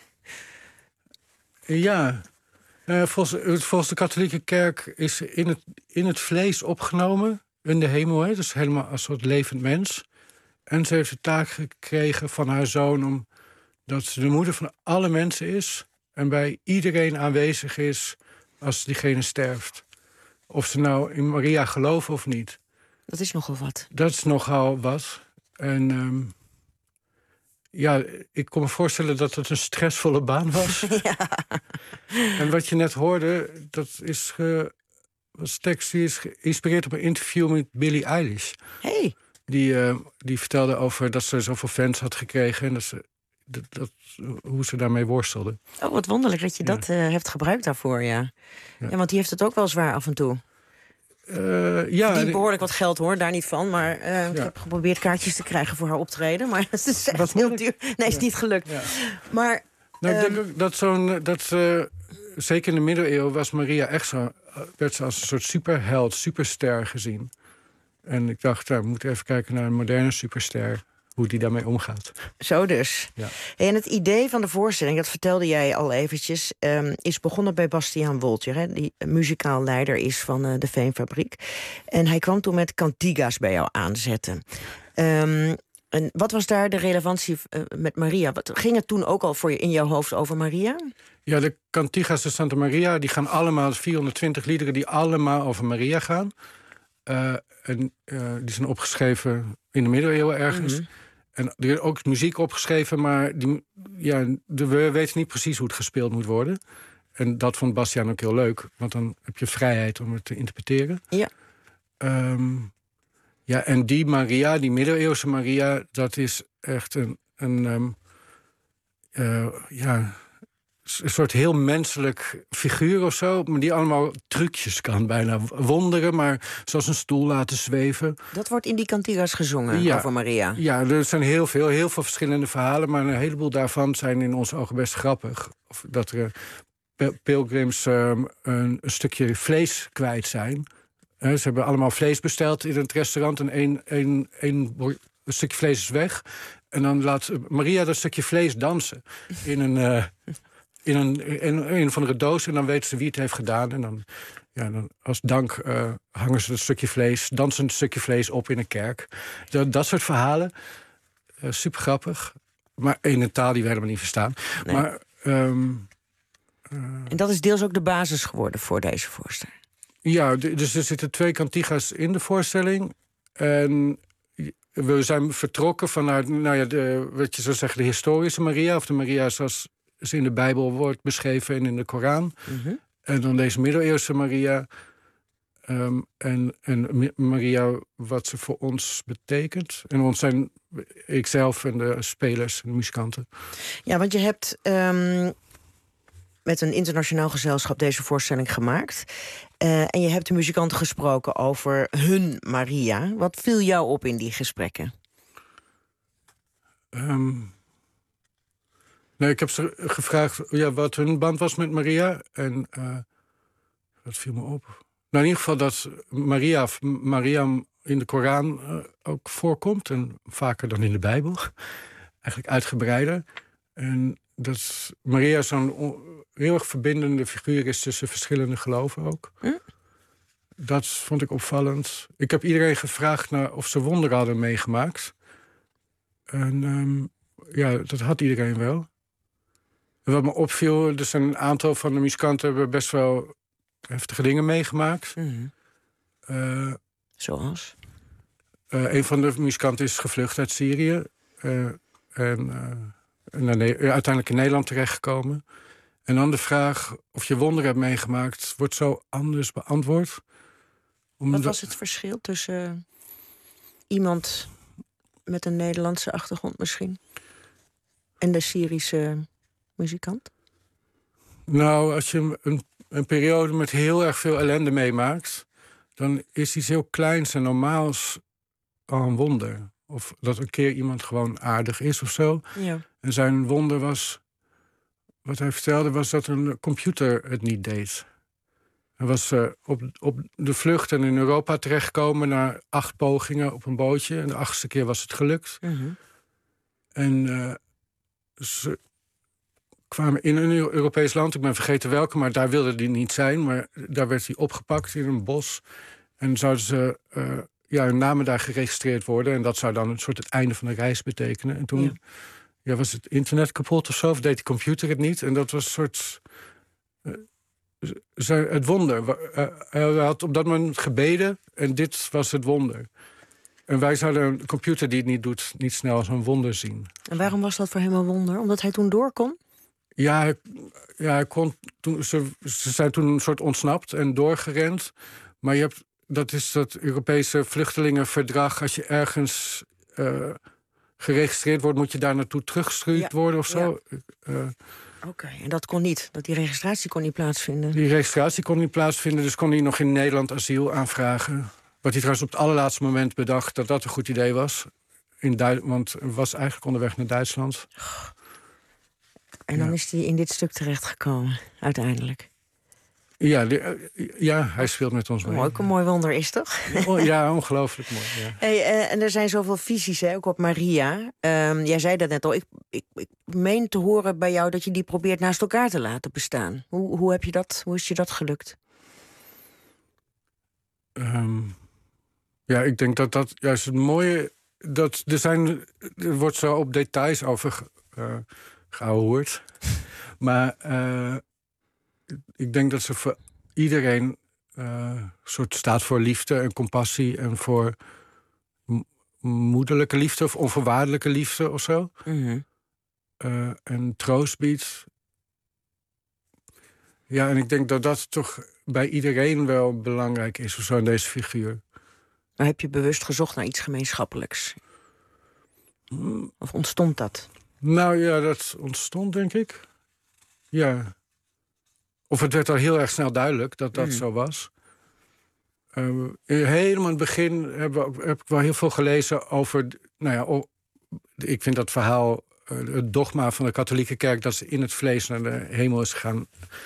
Ja, volgens de katholieke kerk is in het vlees opgenomen, in de hemel, hè, dus helemaal als soort levend mens. En ze heeft de taak gekregen van haar zoon dat ze de moeder van alle mensen is en bij iedereen aanwezig is als diegene sterft. Of ze nou in Maria geloven of niet. Dat is nogal wat. Dat is nogal wat. En ja, ik kon me voorstellen dat het een stressvolle baan was. Ja. En wat je net hoorde, dat was tekst die is geïnspireerd op een interview met Billie Eilish. Hey. Die vertelde over dat ze zoveel fans had gekregen en hoe ze daarmee worstelde. Oh, wat wonderlijk dat je dat hebt gebruikt daarvoor, ja. Ja, want die heeft het ook wel zwaar af en toe. Die behoorlijk wat geld, hoor, daar niet van. Maar ik heb geprobeerd kaartjes te krijgen voor haar optreden. Maar het is echt heel duur. Nee, is niet gelukt. Ja. Maar nou, ik denk ook dat zeker in de middeleeuwen was Maria echt werd ze als een soort superheld, superster gezien. En ik dacht, we moeten even kijken naar een moderne superster, hoe die daarmee omgaat. Zo dus. Ja. En het idee van de voorstelling, dat vertelde jij al eventjes, is begonnen bij Bastiaan Woltjer, hè, die muzikaal leider is van de Veenfabriek. En hij kwam toen met cantiga's bij jou aanzetten. En wat was daar de relevantie met Maria? Ging het toen ook al voor je in jouw hoofd over Maria? Ja, de cantiga's de Santa Maria, die gaan allemaal 420 liederen die allemaal over Maria gaan. Die zijn opgeschreven in de middeleeuwen ergens. Mm-hmm. En er is ook muziek opgeschreven, maar we weten niet precies hoe het gespeeld moet worden. En dat vond Bastiaan ook heel leuk, want dan heb je vrijheid om het te interpreteren. Ja. En die Maria, die middeleeuwse Maria, dat is echt een soort heel menselijk figuur of zo, maar die allemaal trucjes kan, bijna wonderen, maar zoals een stoel laten zweven. Dat wordt in die cantiga's gezongen over Maria? Ja, er zijn heel veel verschillende verhalen, maar een heleboel daarvan zijn in onze ogen best grappig. Of dat er pilgrims een stukje vlees kwijt zijn. Ze hebben allemaal vlees besteld in het restaurant en een stukje vlees is weg. En dan laat Maria dat stukje vlees dansen in een van de doos. En dan weten ze wie het heeft gedaan. En dan als dank hangen ze dansen een stukje vlees op in een kerk. Dat soort verhalen. Super grappig. Maar in een taal die we helemaal niet verstaan. Nee. Maar, en dat is deels ook de basis geworden voor deze voorstelling? Ja, dus er zitten 2 cantiga's in de voorstelling. En we zijn vertrokken vanuit, wat je zou zeggen, de historische Maria, of de Maria zoals ze in de Bijbel wordt beschreven en in de Koran. Mm-hmm. En dan deze middeleeuwse Maria. En Maria, wat ze voor ons betekent. En ons zijn ikzelf en de spelers en de muzikanten. Ja, want je hebt met een internationaal gezelschap deze voorstelling gemaakt. En je hebt de muzikanten gesproken over hun Maria. Wat viel jou op in die gesprekken? Ik heb ze gevraagd wat hun band was met Maria. En wat viel me op? Nou, in ieder geval dat Maria in de Koran ook voorkomt. En vaker dan in de Bijbel. Eigenlijk uitgebreider. En dat Maria zo'n heel erg verbindende figuur is tussen verschillende geloven ook. Dat vond ik opvallend. Ik heb iedereen gevraagd of ze wonderen hadden meegemaakt. En dat had iedereen wel. En wat me opviel, er zijn een aantal van de muzikanten hebben best wel heftige dingen meegemaakt. Mm-hmm. Zoals? Een van de muzikanten is gevlucht uit Syrië. Uiteindelijk in Nederland terechtgekomen. En dan de vraag of je wonderen hebt meegemaakt, wordt zo anders beantwoord. Wat was het verschil tussen iemand met een Nederlandse achtergrond misschien en de Syrische muzikant? Nou, als je een periode met heel erg veel ellende meemaakt, dan is iets heel kleins en normaals al een wonder. Of dat een keer iemand gewoon aardig is of zo. Ja. En zijn wonder was, wat hij vertelde, was dat een computer het niet deed. Hij was op de vlucht en in Europa terechtgekomen na 8 pogingen op een bootje. En de 8e keer was het gelukt. Mm-hmm. En ze kwamen in een Europees land, ik ben vergeten welke, maar daar wilde hij niet zijn. Maar daar werd hij opgepakt in een bos. En zouden ze hun namen daar geregistreerd worden. En dat zou dan een soort het einde van de reis betekenen. En toen was het internet kapot of zo, of deed die computer het niet. En dat was een soort het wonder. Hij had op dat moment gebeden en dit was het wonder. En wij zouden een computer die het niet doet niet snel als een wonder zien. En waarom was dat voor hem een wonder? Omdat hij toen door kon? Ja, hij kon toen, ze zijn toen een soort ontsnapt en doorgerend. Maar dat is dat Europese vluchtelingenverdrag. Als je ergens geregistreerd wordt, moet je daar naartoe teruggestuurd worden of zo. Ja. Oké, en dat kon niet? Die registratie kon niet plaatsvinden? Die registratie kon niet plaatsvinden, dus kon hij nog in Nederland asiel aanvragen. Wat hij trouwens op het allerlaatste moment bedacht dat dat een goed idee was. Want hij was eigenlijk onderweg naar Duitsland. En dan is hij in dit stuk terechtgekomen, uiteindelijk. Ja, hij speelt met ons mee. Ook een mooi wonder is, toch? Ja, ongelooflijk mooi. Ja. Hey, en er zijn zoveel visies, ook op Maria. Jij zei dat net al. Ik meen te horen bij jou dat je die probeert naast elkaar te laten bestaan. Hoe is je dat gelukt? Ik denk dat juist het mooie... Er wordt zo op details over geouwehoerd. Maar ik denk dat ze voor iedereen soort staat voor liefde en compassie en voor moederlijke liefde of onvoorwaardelijke liefde of zo. Mm-hmm. En troost biedt. Ja, en ik denk dat dat toch bij iedereen wel belangrijk is, of zo, in deze figuur. Maar heb je bewust gezocht naar iets gemeenschappelijks? Of ontstond dat? Nou ja, dat ontstond, denk ik. Ja. Of het werd al heel erg snel duidelijk dat dat zo was. Helemaal in het begin heb ik wel heel veel gelezen over... ik vind dat verhaal, het dogma van de katholieke kerk... dat ze in het vlees naar de hemel is gegaan...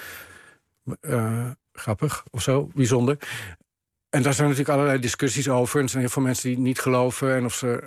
grappig of zo, bijzonder. En daar zijn natuurlijk allerlei discussies over. En er zijn heel veel mensen die niet geloven. En of ze...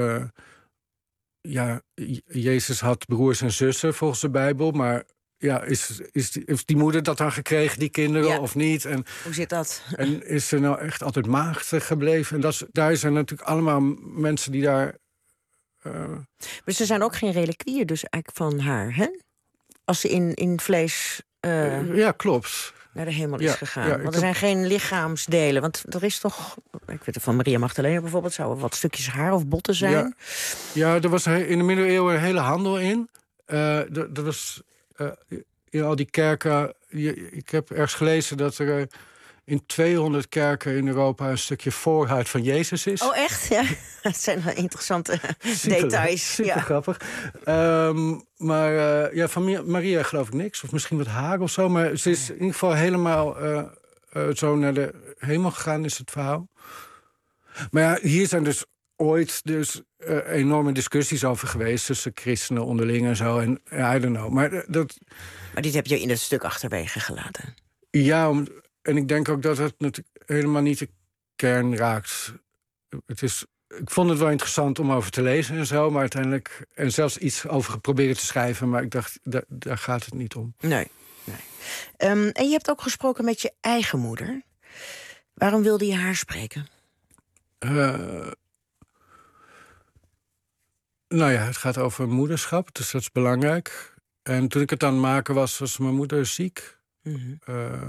Jezus had broers en zussen volgens de Bijbel, maar ja, heeft die moeder dat dan gekregen, die kinderen, of niet? En, hoe zit dat? En is ze nou echt altijd maagd gebleven? En daar zijn natuurlijk allemaal mensen die daar... Maar ze zijn ook geen reliquieën dus eigenlijk van haar, hè? Als ze in vlees... ja, klopt. Naar de hemel is gegaan. Ja, want er zijn geen lichaamsdelen. Want er is toch... Ik weet het van Maria Magdalena bijvoorbeeld... zouden wat stukjes haar of botten zijn. Ja, er was in de middeleeuwen een hele handel in. Er was in al die kerken... Ik heb ergens gelezen dat er in 200 kerken in Europa... een stukje voorhuid van Jezus is. Oh, echt? Ja, dat zijn wel interessante details. Super grappig. Maar van Maria geloof ik niks. Of misschien wat haar of zo. Maar ze is in ieder geval helemaal zo naar de hemel gegaan, is het verhaal. Maar ja, hier zijn dus ooit enorme discussies over geweest... tussen christenen onderling en zo. En I don't know. Maar dit heb je in het stuk achterwege gelaten. Ja, en ik denk ook dat het natuurlijk helemaal niet de kern raakt. Ik vond het wel interessant om over te lezen en zo, maar uiteindelijk... En zelfs iets over geprobeerd te schrijven, maar ik dacht, daar gaat het niet om. Nee. En je hebt ook gesproken met je eigen moeder. Waarom wilde je haar spreken? Het gaat over moederschap, dus dat is belangrijk. En toen ik het aan het maken was mijn moeder ziek. Mm-hmm.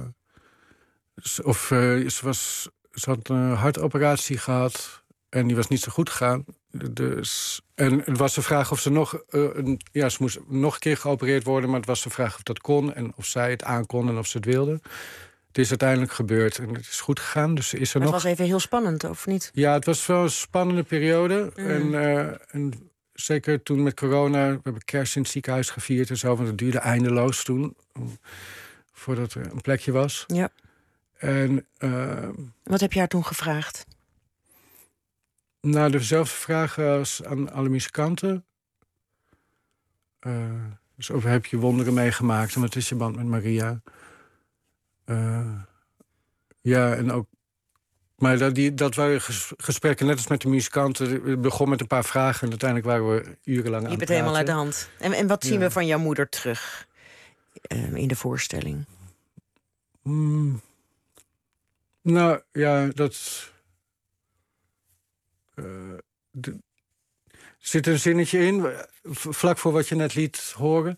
Ze had een hartoperatie gehad en die was niet zo goed gegaan. En het was de vraag of ze ze moest nog een keer geopereerd worden... maar het was de vraag of dat kon en of zij het aankon en of ze het wilde. Het is uiteindelijk gebeurd en het is goed gegaan. Dus is er het was even heel spannend, of niet? Ja, het was wel een spannende periode. En zeker toen met corona, we hebben kerst in het ziekenhuis gevierd en zo... want het duurde eindeloos toen... voordat er een plekje was. Ja. En wat heb je haar toen gevraagd? Nou, dezelfde vraag als aan alle muzikanten. Dus of heb je wonderen meegemaakt en wat is je band met Maria? Ja, en ook... Maar dat waren gesprekken, net als met de muzikanten. Het begon met een paar vragen en uiteindelijk waren we urenlang aan het praten. Je bent helemaal uit de hand. En wat zien we van jouw moeder terug in de voorstelling? Nou, ja, dat... Er zit een zinnetje in, vlak voor wat je net liet horen...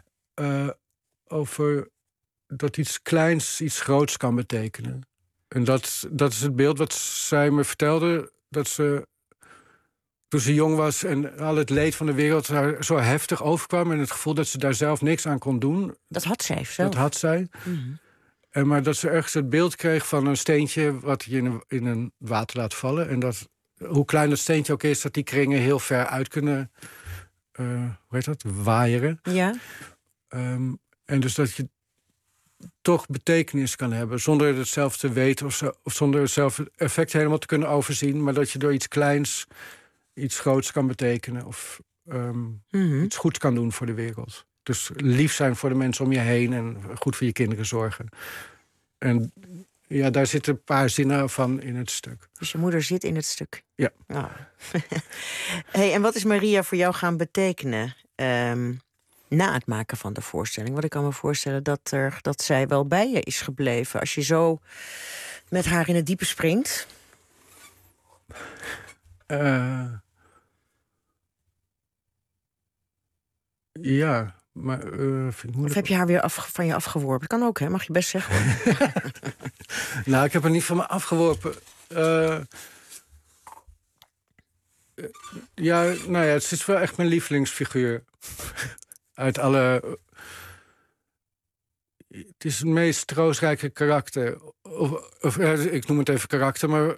over dat iets kleins iets groots kan betekenen. En dat is het beeld wat zij me vertelde. Dat ze, toen ze jong was en al het leed van de wereld haar zo heftig overkwam... en het gevoel dat ze daar zelf niks aan kon doen. Dat had zij zelf. Dat had zij. Mm-hmm. Maar dat ze ergens het beeld kreeg van een steentje... wat je in een water laat vallen. En dat, hoe klein dat steentje ook is... dat die kringen heel ver uit kunnen... hoe heet dat? Waaieren. Ja. En dus dat je toch betekenis kan hebben... zonder het zelf te weten of zonder het zelf het effect helemaal te kunnen overzien... maar dat je door iets kleins iets groots kan betekenen... of iets goeds kan doen voor de wereld. Dus lief zijn voor de mensen om je heen... en goed voor je kinderen zorgen. En ja, daar zitten een paar zinnen van in het stuk. Dus je moeder zit in het stuk? Ja. Oh. Hey, en wat is Maria voor jou gaan betekenen... na het maken van de voorstelling? Want ik kan me voorstellen dat zij wel bij je is gebleven. Als je zo met haar in het diepe springt. Ja, maar vind ik moeilijk. Of heb je haar weer van je afgeworpen? Dat kan ook, hè? Mag je best zeggen, hoor. Nou, ik heb haar niet van me afgeworpen. Ja, nou ja, het is wel echt mijn lievelingsfiguur. Uit alle... Het is het meest troostrijke karakter. Ik noem het even karakter, maar...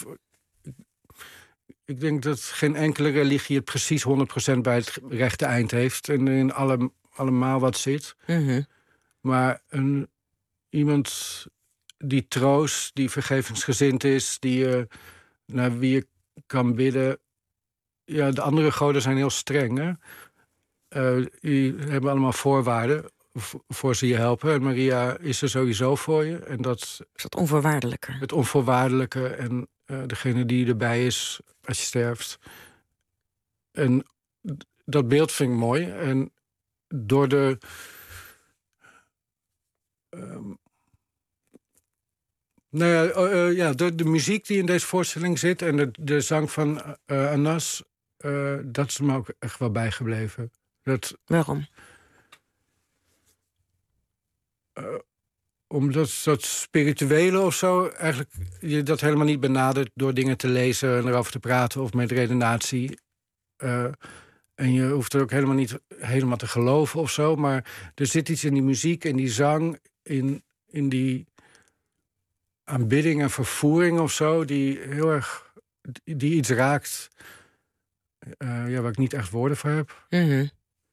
Ik denk dat geen enkele religie het precies 100% bij het rechte eind heeft. En in allemaal wat zit. Mm-hmm. Maar iemand die troost, die vergevingsgezind is... naar wie je kan bidden... Ja, de andere goden zijn heel streng, hè? Die hebben allemaal voorwaarden voor ze je helpen. En Maria is er sowieso voor je. En dat is het onvoorwaardelijke. Het onvoorwaardelijke en degene die erbij is als je sterft. En dat beeld vind ik mooi. En door de... door de muziek die in deze voorstelling zit... en de zang van Anas... dat is me ook echt wel bijgebleven. Waarom? Omdat dat spirituele of zo... eigenlijk je dat helemaal niet benadert... door dingen te lezen en erover te praten... of met redenatie. En je hoeft er ook helemaal niet helemaal te geloven of zo... maar er zit iets in die muziek, in die zang... in die aanbidding en vervoering of zo... die heel erg... die iets raakt... waar ik niet echt woorden voor heb. Mm-hmm.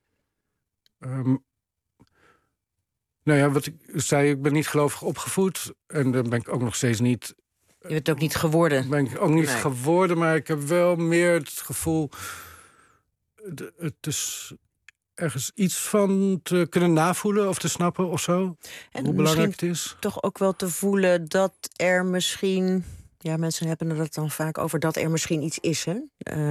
Nou ja, wat ik zei, ik ben niet gelovig opgevoed. En dan ben ik ook nog steeds niet... Je bent ook niet geworden. Ben ik ook niet geworden, maar ik heb wel meer het gevoel... het is ergens iets van te kunnen navoelen of te snappen of zo. En hoe belangrijk het is. Toch ook wel te voelen dat er misschien... Ja, mensen hebben het dan vaak over dat er misschien iets is, hè?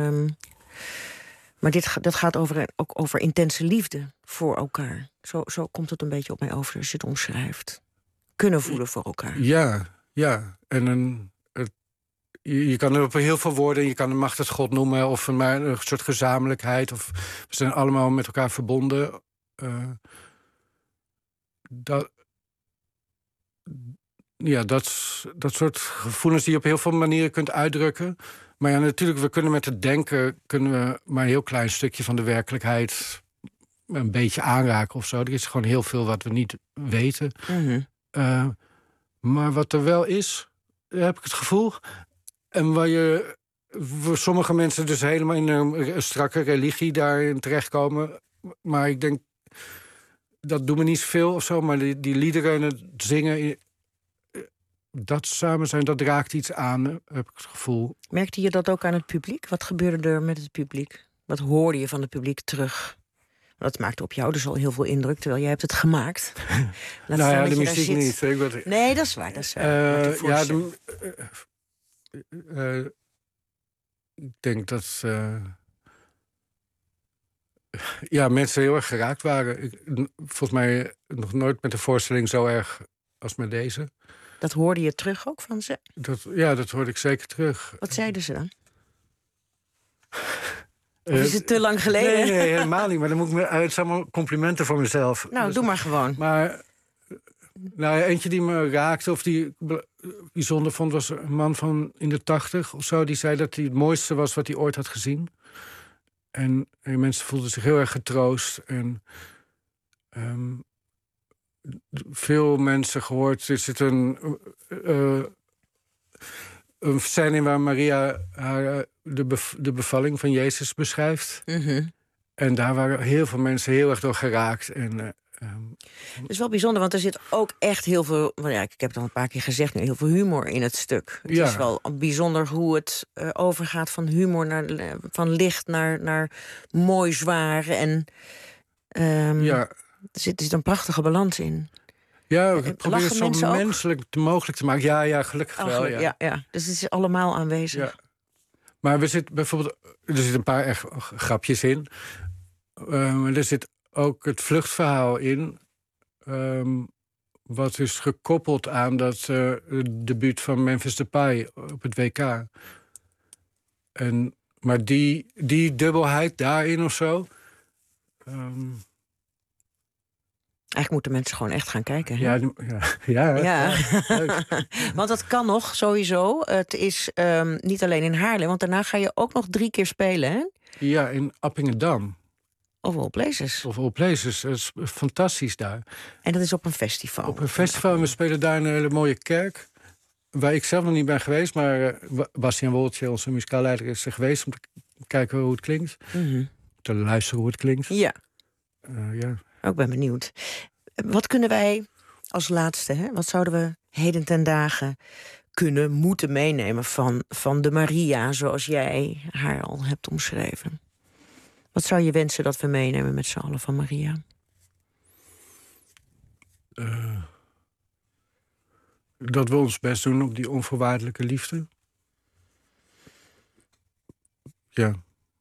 Maar dat gaat ook over intense liefde voor elkaar. Zo komt het een beetje op mij over als je het omschrijft. Kunnen voelen voor elkaar. Ja. En je kan er op heel veel woorden... je kan de macht het God noemen... of maar een soort gezamenlijkheid. Of we zijn allemaal met elkaar verbonden. Dat soort gevoelens die je op heel veel manieren kunt uitdrukken. Maar ja, natuurlijk, we kunnen met het denken... kunnen we maar een heel klein stukje van de werkelijkheid... een beetje aanraken of zo. Er is gewoon heel veel wat we niet weten. Mm-hmm. Maar wat er wel is, heb ik het gevoel... en waar je voor sommige mensen dus helemaal in een strakke religie daarin terechtkomen... maar ik denk dat doet me niet zoveel of zo, maar die liederen en het zingen, dat samen zijn, dat raakt iets aan, heb ik het gevoel. Merkte je dat ook aan het publiek? Wat gebeurde er met het publiek? Wat hoorde je van het publiek terug? Dat maakte op jou dus al heel veel indruk, terwijl jij hebt het gemaakt. Nou ja, de muziek niet. Nee, dat is waar. Dat is waar. Ik denk dat mensen heel erg geraakt waren. Volgens mij nog nooit met een voorstelling zo erg als met deze. Dat hoorde je terug ook van ze? Dat hoorde ik zeker terug. Wat zeiden ze dan? Of is het te lang geleden? Nee, helemaal niet. Maar dan moet ik het zijn allemaal complimenten voor mezelf. Nou, dus, doe maar gewoon. Maar eentje die me raakte of die ik bijzonder vond, was een man van in de 80 of zo. Die zei dat hij het mooiste was wat hij ooit had gezien. En mensen voelden zich heel erg getroost. En veel mensen gehoord. Er zit een scène in waar Maria de bevalling van Jezus beschrijft. Mm-hmm. En daar waren heel veel mensen heel erg door geraakt. En het is wel bijzonder, want er zit ook echt heel veel... ik heb het al een paar keer gezegd nu, heel veel humor in het stuk. Het is wel bijzonder hoe het overgaat van humor van licht naar mooi zwaar. En er zit een prachtige balans in. Ja, ik probeer het zo menselijk mogelijk te maken. Ja, gelukkig wel. Ja. Dus het is allemaal aanwezig. Ja. Maar er zit een paar echt grapjes in. Maar er zit ook het vluchtverhaal in. Wat is gekoppeld aan dat debuut van Memphis Depay op het WK. Maar die dubbelheid daarin of zo. Eigenlijk moeten mensen gewoon echt gaan kijken. Ja. Want dat kan nog, sowieso. Het is niet alleen in Haarlem, want daarna ga je ook nog 3 keer spelen, hè? Ja, in Appingedam. Of all places. Of all places. Dat is fantastisch daar. En dat is op een festival. Op een festival. En we spelen daar een hele mooie kerk. Waar ik zelf nog niet ben geweest. Maar Bastiaan Woltje, onze muzikaalleider, is er geweest om te kijken hoe het klinkt. Mm-hmm. Te luisteren hoe het klinkt. Ja. Ik ben benieuwd. Wat kunnen wij als laatste, wat zouden we heden ten dagen moeten meenemen van de Maria, zoals jij haar al hebt omschreven? Wat zou je wensen dat we meenemen met z'n allen van Maria? Dat we ons best doen op die onvoorwaardelijke liefde. Ja.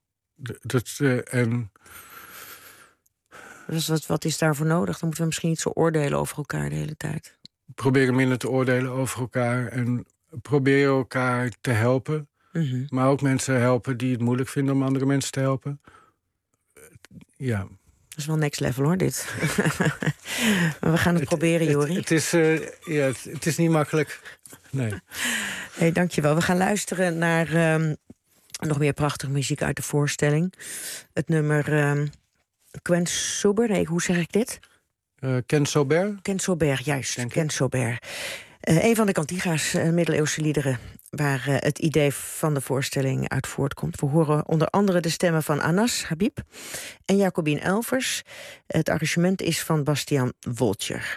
Wat is daarvoor nodig? Dan moeten we misschien niet zo oordelen over elkaar de hele tijd. Proberen minder te oordelen over elkaar. En proberen elkaar te helpen. Mm-hmm. Maar ook mensen helpen die het moeilijk vinden om andere mensen te helpen. Ja. Dat is wel next level, hoor, dit. Maar we gaan het proberen, Jori. Het is niet makkelijk. Nee. Hey, dankjewel. We gaan luisteren naar nog meer prachtige muziek uit de voorstelling. Het nummer Ken Sober. Nee, hoe zeg ik dit? Ken Sober? Ken Sober, juist. Ken Sober. Een van de cantiga's, middeleeuwse liederen, waar het idee van de voorstelling uit voortkomt. We horen onder andere de stemmen van Anas Habib en Jacobien Elvers. Het arrangement is van Bastiaan Woltjer.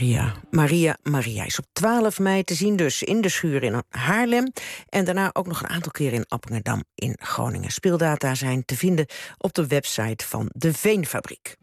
Maria is op 12 mei te zien dus in de Schuur in Haarlem. En daarna ook nog een aantal keer in Appingedam in Groningen. Speeldata zijn te vinden op de website van de Veenfabriek.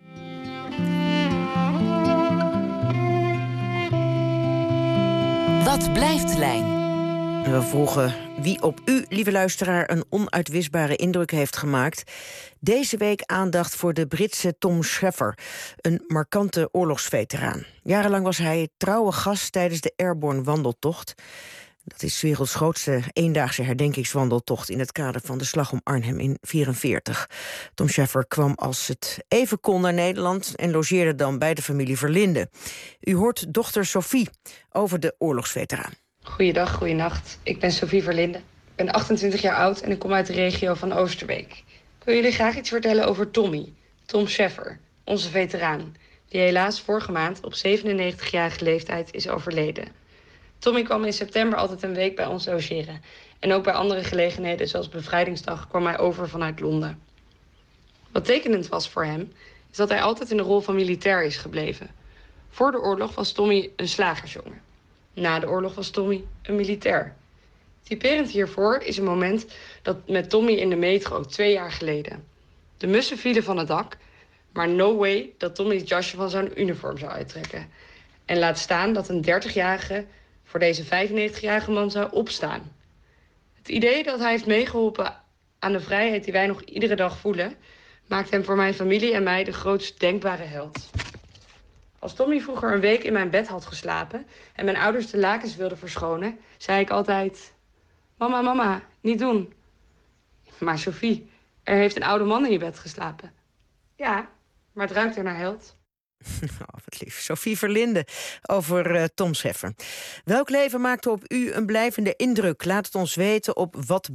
Wat blijft Lijn? We vroegen wie op u, lieve luisteraar, een onuitwisbare indruk heeft gemaakt. Deze week aandacht voor de Britse Tom Shaffer, een markante oorlogsveteraan. Jarenlang was hij trouwe gast tijdens de Airborne Wandeltocht. Dat is 's werelds grootste eendaagse herdenkingswandeltocht in het kader van de slag om Arnhem in 1944. Tom Shaffer kwam als het even kon naar Nederland en logeerde dan bij de familie Verlinde. U hoort dochter Sophie over de oorlogsveteraan. Goeiedag, goeienacht. Ik ben Sophie Verlinde. Ik ben 28 jaar oud en ik kom uit de regio van Oosterbeek. Ik wil jullie graag iets vertellen over Tommy, Tom Shaffer, onze veteraan, die helaas vorige maand op 97-jarige leeftijd is overleden. Tommy kwam in september altijd een week bij ons logeren. En ook bij andere gelegenheden, zoals Bevrijdingsdag, kwam hij over vanuit Londen. Wat tekenend was voor hem, is dat hij altijd in de rol van militair is gebleven. Voor de oorlog was Tommy een slagersjongen. Na de oorlog was Tommy een militair. Typerend hiervoor is een moment dat met Tommy in de metro 2 jaar geleden. De mussen vielen van het dak, maar no way dat Tommy het jasje van zijn uniform zou uittrekken. En laat staan dat een 30-jarige voor deze 95-jarige man zou opstaan. Het idee dat hij heeft meegeholpen aan de vrijheid die wij nog iedere dag voelen, maakt hem voor mijn familie en mij de grootst denkbare held. Als Tommy vroeger een week in mijn bed had geslapen en mijn ouders de lakens wilden verschonen, zei ik altijd: Mama, niet doen. Maar Sophie, er heeft een oude man in je bed geslapen. Ja, maar het ruikt er naar held. Oh, wat lief. Sophie Verlinde over Tom Shaffer. Welk leven maakte op u een blijvende indruk? Laat het ons weten op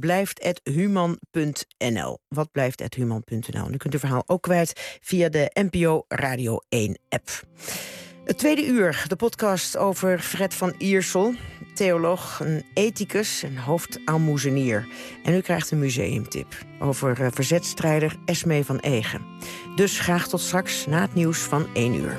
watblijft@human.nl. Watblijft@human.nl. U kunt uw verhaal ook kwijt via de NPO Radio 1-app. Het tweede uur, de podcast over Fred van Iersel. Theoloog, een ethicus, een hoofdaalmoezenier. En u krijgt een museumtip over verzetstrijder Esmee van Egen. Dus graag tot straks na het nieuws van 1 uur.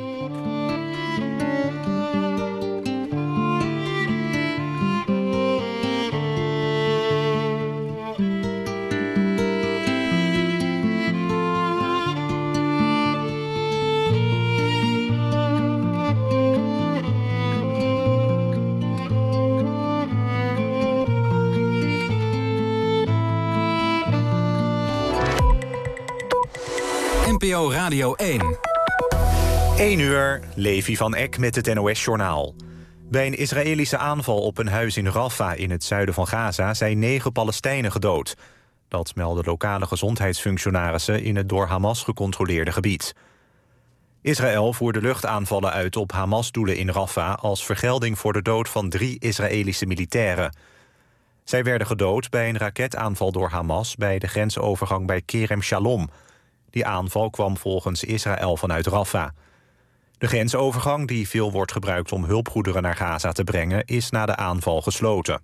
NPO Radio 1. 1 uur, Levi van Eck met het NOS-journaal. Bij een Israëlische aanval op een huis in Rafah in het zuiden van Gaza zijn 9 Palestijnen gedood. Dat melden lokale gezondheidsfunctionarissen in het door Hamas gecontroleerde gebied. Israël voerde luchtaanvallen uit op Hamas-doelen in Rafah als vergelding voor de dood van 3 Israëlische militairen. Zij werden gedood bij een raketaanval door Hamas bij de grensovergang bij Kerem Shalom. Die aanval kwam volgens Israël vanuit Rafah. De grensovergang, die veel wordt gebruikt om hulpgoederen naar Gaza te brengen, is na de aanval gesloten.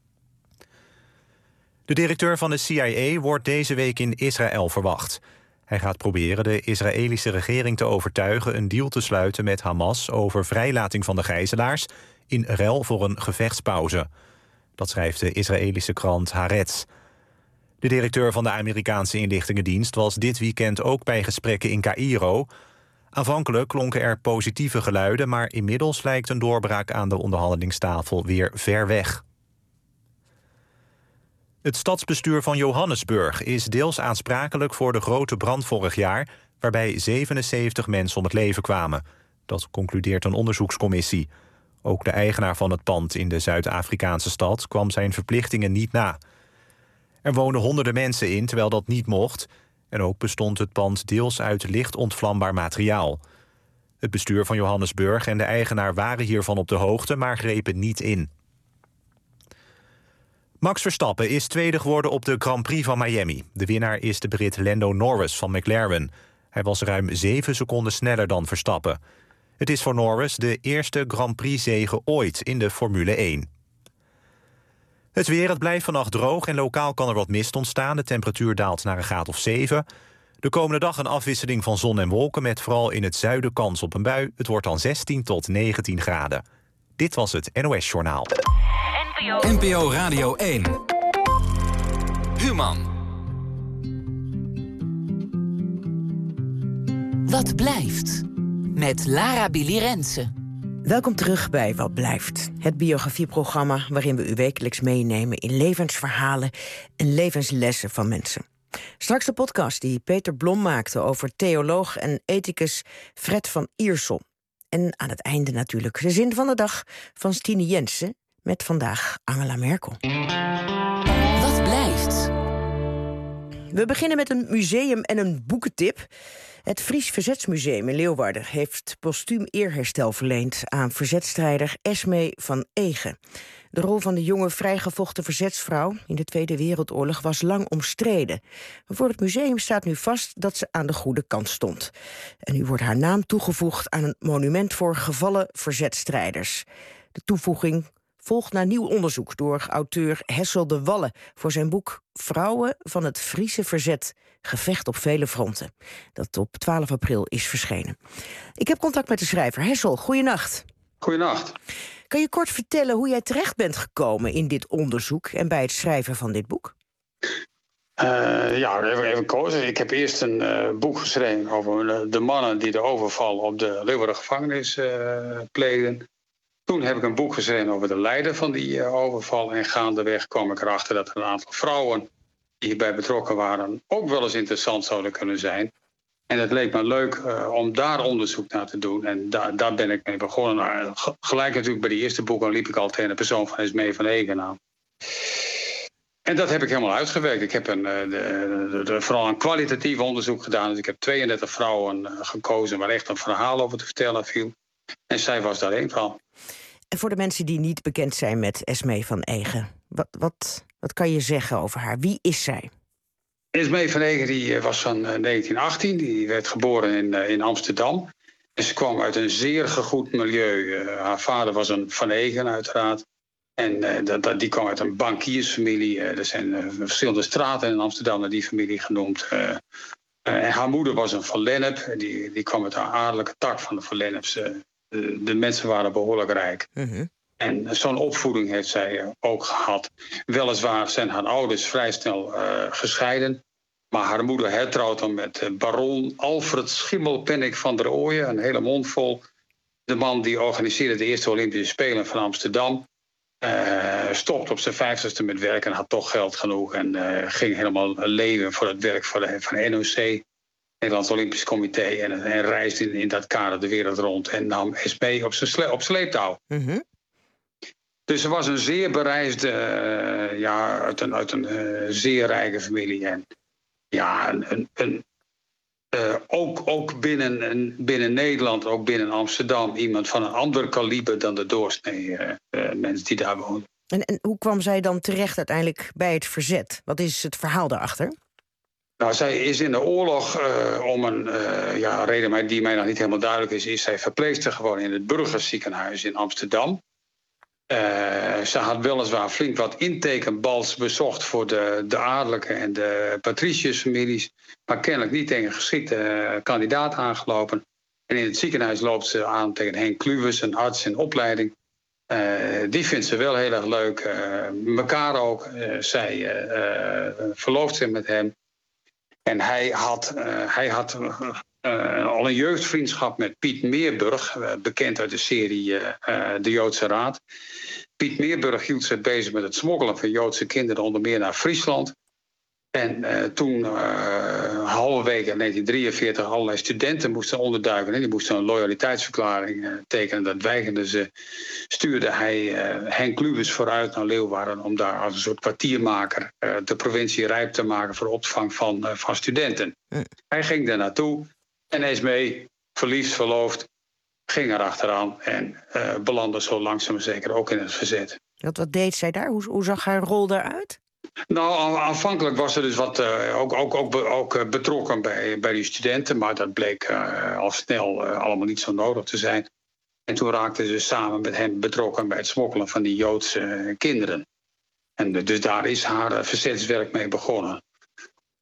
De directeur van de CIA wordt deze week in Israël verwacht. Hij gaat proberen de Israëlische regering te overtuigen een deal te sluiten met Hamas over vrijlating van de gijzelaars in ruil voor een gevechtspauze. Dat schrijft de Israëlische krant Haaretz. De directeur van de Amerikaanse inlichtingendienst was dit weekend ook bij gesprekken in Caïro. Aanvankelijk klonken er positieve geluiden, maar inmiddels lijkt een doorbraak aan de onderhandelingstafel weer ver weg. Het stadsbestuur van Johannesburg is deels aansprakelijk voor de grote brand vorig jaar, waarbij 77 mensen om het leven kwamen. Dat concludeert een onderzoekscommissie. Ook de eigenaar van het pand in de Zuid-Afrikaanse stad kwam zijn verplichtingen niet na. Er woonden honderden mensen in, terwijl dat niet mocht. En ook bestond het pand deels uit licht ontvlambaar materiaal. Het bestuur van Johannesburg en de eigenaar waren hiervan op de hoogte, maar grepen niet in. Max Verstappen is tweede geworden op de Grand Prix van Miami. De winnaar is de Brit Lando Norris van McLaren. Hij was ruim 7 seconden sneller dan Verstappen. Het is voor Norris de eerste Grand Prix-zege ooit in de Formule 1. Het weer, het blijft vannacht droog en lokaal kan er wat mist ontstaan. De temperatuur daalt naar een graad of 7. De komende dag een afwisseling van zon en wolken met vooral in het zuiden kans op een bui. Het wordt dan 16 tot 19 graden. Dit was het NOS Journaal. NPO Radio 1. Human. Wat blijft? Met Lara Billy Rensen. Welkom terug bij Wat Blijft. Het biografieprogramma waarin we u wekelijks meenemen in levensverhalen en levenslessen van mensen. Straks de podcast die Peter Blom maakte over theoloog en ethicus Fred van Iersel. En aan het einde natuurlijk de zin van de dag van Stine Jensen met vandaag Angela Merkel. Wat blijft? We beginnen met een museum en een boekentip. Het Fries Verzetsmuseum in Leeuwarden heeft postuum eerherstel verleend aan verzetstrijder Esmee van Egen. De rol van de jonge vrijgevochten verzetsvrouw in de Tweede Wereldoorlog was lang omstreden. Voor het museum staat nu vast dat ze aan de goede kant stond. En nu wordt haar naam toegevoegd aan een monument voor gevallen verzetstrijders. De toevoeging volgt na nieuw onderzoek door auteur Hessel de Walle voor zijn boek Vrouwen van het Friese Verzet. Gevecht op vele fronten. Dat op 12 april is verschenen. Ik heb contact met de schrijver. Hessel, goeienacht. Goeienacht. Kan je kort vertellen hoe jij terecht bent gekomen in dit onderzoek en bij het schrijven van dit boek? Even kozen. Ik heb eerst een boek geschreven over de mannen die de overval op de Leeuwarden gevangenis pleegden. Toen heb ik een boek geschreven over de leider van die overval. En gaandeweg kwam ik erachter dat er een aantal vrouwen die hierbij betrokken waren ook wel eens interessant zouden kunnen zijn. En het leek me leuk om daar onderzoek naar te doen. En daar ben ik mee begonnen. Gelijk natuurlijk bij die eerste boeken liep ik al tegen de persoon van Esmee van Egen aan. En dat heb ik helemaal uitgewerkt. Ik heb vooral een kwalitatief onderzoek gedaan. Dus ik heb 32 vrouwen gekozen waar echt een verhaal over te vertellen viel. En zij was daar één van. En voor de mensen die niet bekend zijn met Esmee van Egen, wat kan je zeggen over haar? Wie is zij? Esmee van Egen die was van 1918. Die werd geboren in Amsterdam. En ze kwam uit een zeer gegoed milieu. Haar vader was een Van Egen uiteraard. En die kwam uit een bankiersfamilie. Er zijn verschillende straten in Amsterdam naar die familie genoemd. En haar moeder was een Van Lennep. Die kwam uit haar adellijke tak van de Van Lenneps. De mensen waren behoorlijk rijk. Uh-huh. En zo'n opvoeding heeft zij ook gehad. Weliswaar zijn haar ouders vrij snel gescheiden. Maar haar moeder hertrouwt dan met baron Alfred Schimmelpenninck van der Ooyen. Een hele mond vol. De man die organiseerde de eerste Olympische Spelen van Amsterdam. Stopt op zijn 50ste met werk en had toch geld genoeg. En ging helemaal leven voor het werk van NOC. Nederlands Olympisch Comité. En reisde in dat kader de wereld rond. En nam Esmee op sleeptouw. Uh-huh. Dus ze was een zeer bereisde, uit een zeer rijke familie. En ja, ook binnen Nederland, ook binnen Amsterdam, iemand van een ander kaliber dan de doorsnee mensen die daar wonen. En hoe kwam zij dan terecht uiteindelijk bij het verzet? Wat is het verhaal daarachter? Nou, zij is in de oorlog om een reden die mij nog niet helemaal duidelijk is zij verpleegster geworden in het Burgerziekenhuis in Amsterdam. Ze had weliswaar flink wat intekenbals bezocht voor de adellijke en de patriciërsfamilies, maar kennelijk niet tegen een geschikte kandidaat aangelopen. En in het ziekenhuis loopt ze aan tegen Henk Kluwers, een arts in opleiding. Die vindt ze wel heel erg leuk. Mekaar ook. Zij verlooft zich met hem. En hij had al een jeugdvriendschap met Piet Meerburg, bekend uit de serie De Joodse Raad. Piet Meerburg hield zich bezig met het smokkelen van Joodse kinderen, onder meer naar Friesland. En toen, halverwege 1943, allerlei studenten moesten onderduiken. En die moesten een loyaliteitsverklaring tekenen. Dat weigerde ze. Stuurde hij Henk Kluwers vooruit naar Leeuwarden om daar als een soort kwartiermaker de provincie rijp te maken voor opvang van studenten. Hij ging daar naartoe en Esmee, verliefd, verloofd, ging erachteraan en belandde zo langzaam maar zeker ook in het verzet. Wat deed zij daar? Hoe zag haar rol daaruit? Nou, aanvankelijk was ze dus ook betrokken bij die studenten, maar dat bleek al snel allemaal niet zo nodig te zijn. En toen raakten ze samen met hem betrokken bij het smokkelen van die Joodse kinderen. En dus daar is haar verzetswerk mee begonnen.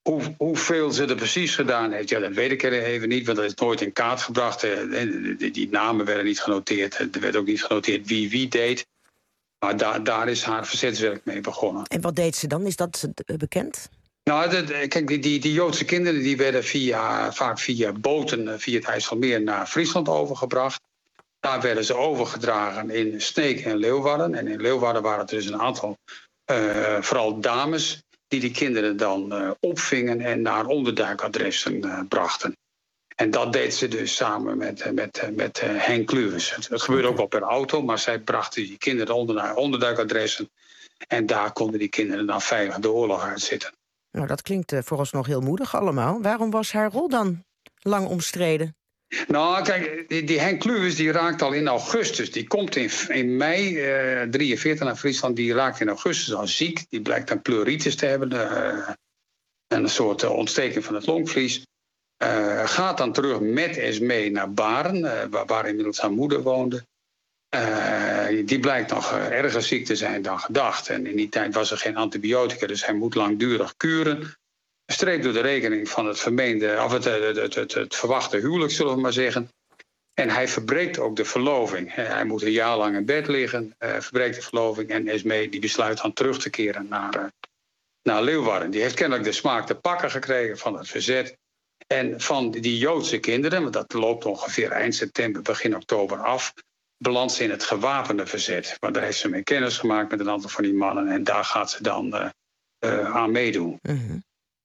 hoeveel ze er precies gedaan heeft, dat weet ik even niet, want dat is nooit in kaart gebracht. Die namen werden niet genoteerd. Er werd ook niet genoteerd wie deed. Maar daar is haar verzetswerk mee begonnen. En wat deed ze dan? Is dat bekend? Nou, kijk, die Joodse kinderen die werden vaak via boten via het IJsselmeer naar Friesland overgebracht. Daar werden ze overgedragen in Sneek en Leeuwarden. En in Leeuwarden waren er dus een aantal, vooral dames, die kinderen dan opvingen en naar onderduikadressen brachten. En dat deed ze dus samen met Henk Kluwers. Het gebeurde ook wel per auto, maar zij brachten die kinderen naar onderduikadressen. En daar konden die kinderen dan veilig de oorlog uitzitten. Nou, dat klinkt vooralsnog heel moedig allemaal. Waarom was haar rol dan lang omstreden? Nou, kijk, die Henk Kluwers die raakt al in augustus. Die komt in mei 43 naar Friesland. Die raakt in augustus al ziek. Die blijkt een pleuritis te hebben. Een soort ontsteking van het longvlies. Gaat dan terug met Esmee naar Baren, waar inmiddels haar moeder woonde. Die blijkt nog erger ziek te zijn dan gedacht. En in die tijd was er geen antibiotica, dus hij moet langdurig kuren. Streep door de rekening van het vermeende, of het verwachte huwelijk, zullen we maar zeggen. En hij verbreekt ook de verloving. Hij moet een jaar lang in bed liggen, verbreekt de verloving. En Esmee die besluit dan terug te keren naar Leeuwarden. Die heeft kennelijk de smaak te pakken gekregen van het verzet. En van die Joodse kinderen, want dat loopt ongeveer eind september, begin oktober af, belandt ze in het gewapende verzet. Maar daar heeft ze mee kennis gemaakt met een aantal van die mannen. En daar gaat ze dan aan meedoen. Mm-hmm.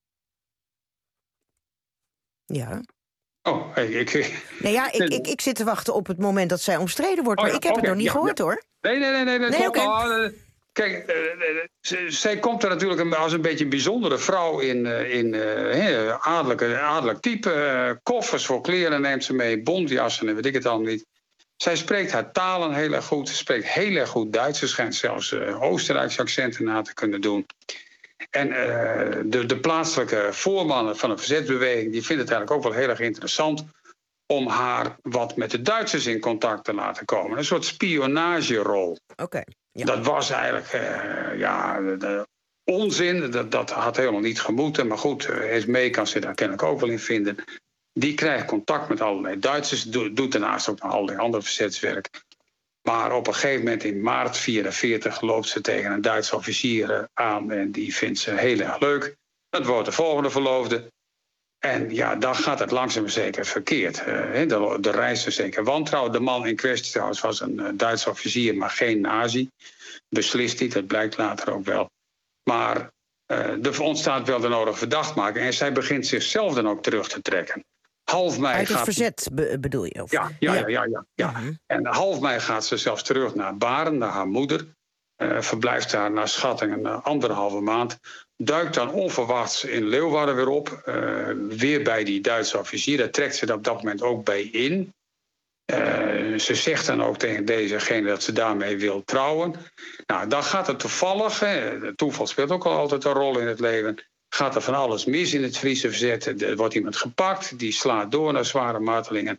Ja. Oh, ik zit te wachten op het moment dat zij omstreden wordt. Maar ik heb het nog niet gehoord, hoor. Nee, okay. Kijk, zij komt er natuurlijk als een beetje een bijzondere vrouw in adellijk type. Koffers voor kleren neemt ze mee, bontjassen en weet ik het allemaal niet. Zij spreekt haar talen heel erg goed. Ze spreekt heel erg goed Duits. Ze schijnt zelfs Oostenrijkse accenten na te kunnen doen. En de plaatselijke voormannen van de verzetsbeweging die vinden het eigenlijk ook wel heel erg interessant om haar wat met de Duitsers in contact te laten komen. Een soort spionagerol. Oké. Ja. Dat was eigenlijk de onzin. Dat had helemaal niet gemoeten. Maar goed, Esmee kan zich daar kennelijk ook wel in vinden. Die krijgt contact met allerlei Duitsers. Doet daarnaast ook nog allerlei ander verzetswerk. Maar op een gegeven moment in maart 1944 loopt ze tegen een Duitse officier aan. En die vindt ze heel erg leuk. Dat wordt de volgende verloofde. En ja, dan gaat het langzaam zeker verkeerd. De reis is zeker wantrouwen. De man in kwestie trouwens was een Duitse officier, maar geen nazi. Beslist niet, dat blijkt later ook wel. Maar er ontstaat wel de nodige verdachtmaking. En zij begint zichzelf dan ook terug te trekken. Half mei uit het verzet bedoel je? Of? Ja. Mm-hmm. En half mei gaat ze zelfs terug naar Baren, naar haar moeder. Verblijft daar naar schatting een 1,5 maand. Duikt dan onverwachts in Leeuwarden weer op. Weer bij die Duitse officier. Daar trekt ze op dat moment ook bij in. Ze zegt dan ook tegen dezegene dat ze daarmee wil trouwen. Nou, dan gaat het toevallig. Het toeval speelt ook al altijd een rol in het leven. Gaat er van alles mis in het Friese verzet. Er wordt iemand gepakt. Die slaat door naar zware martelingen.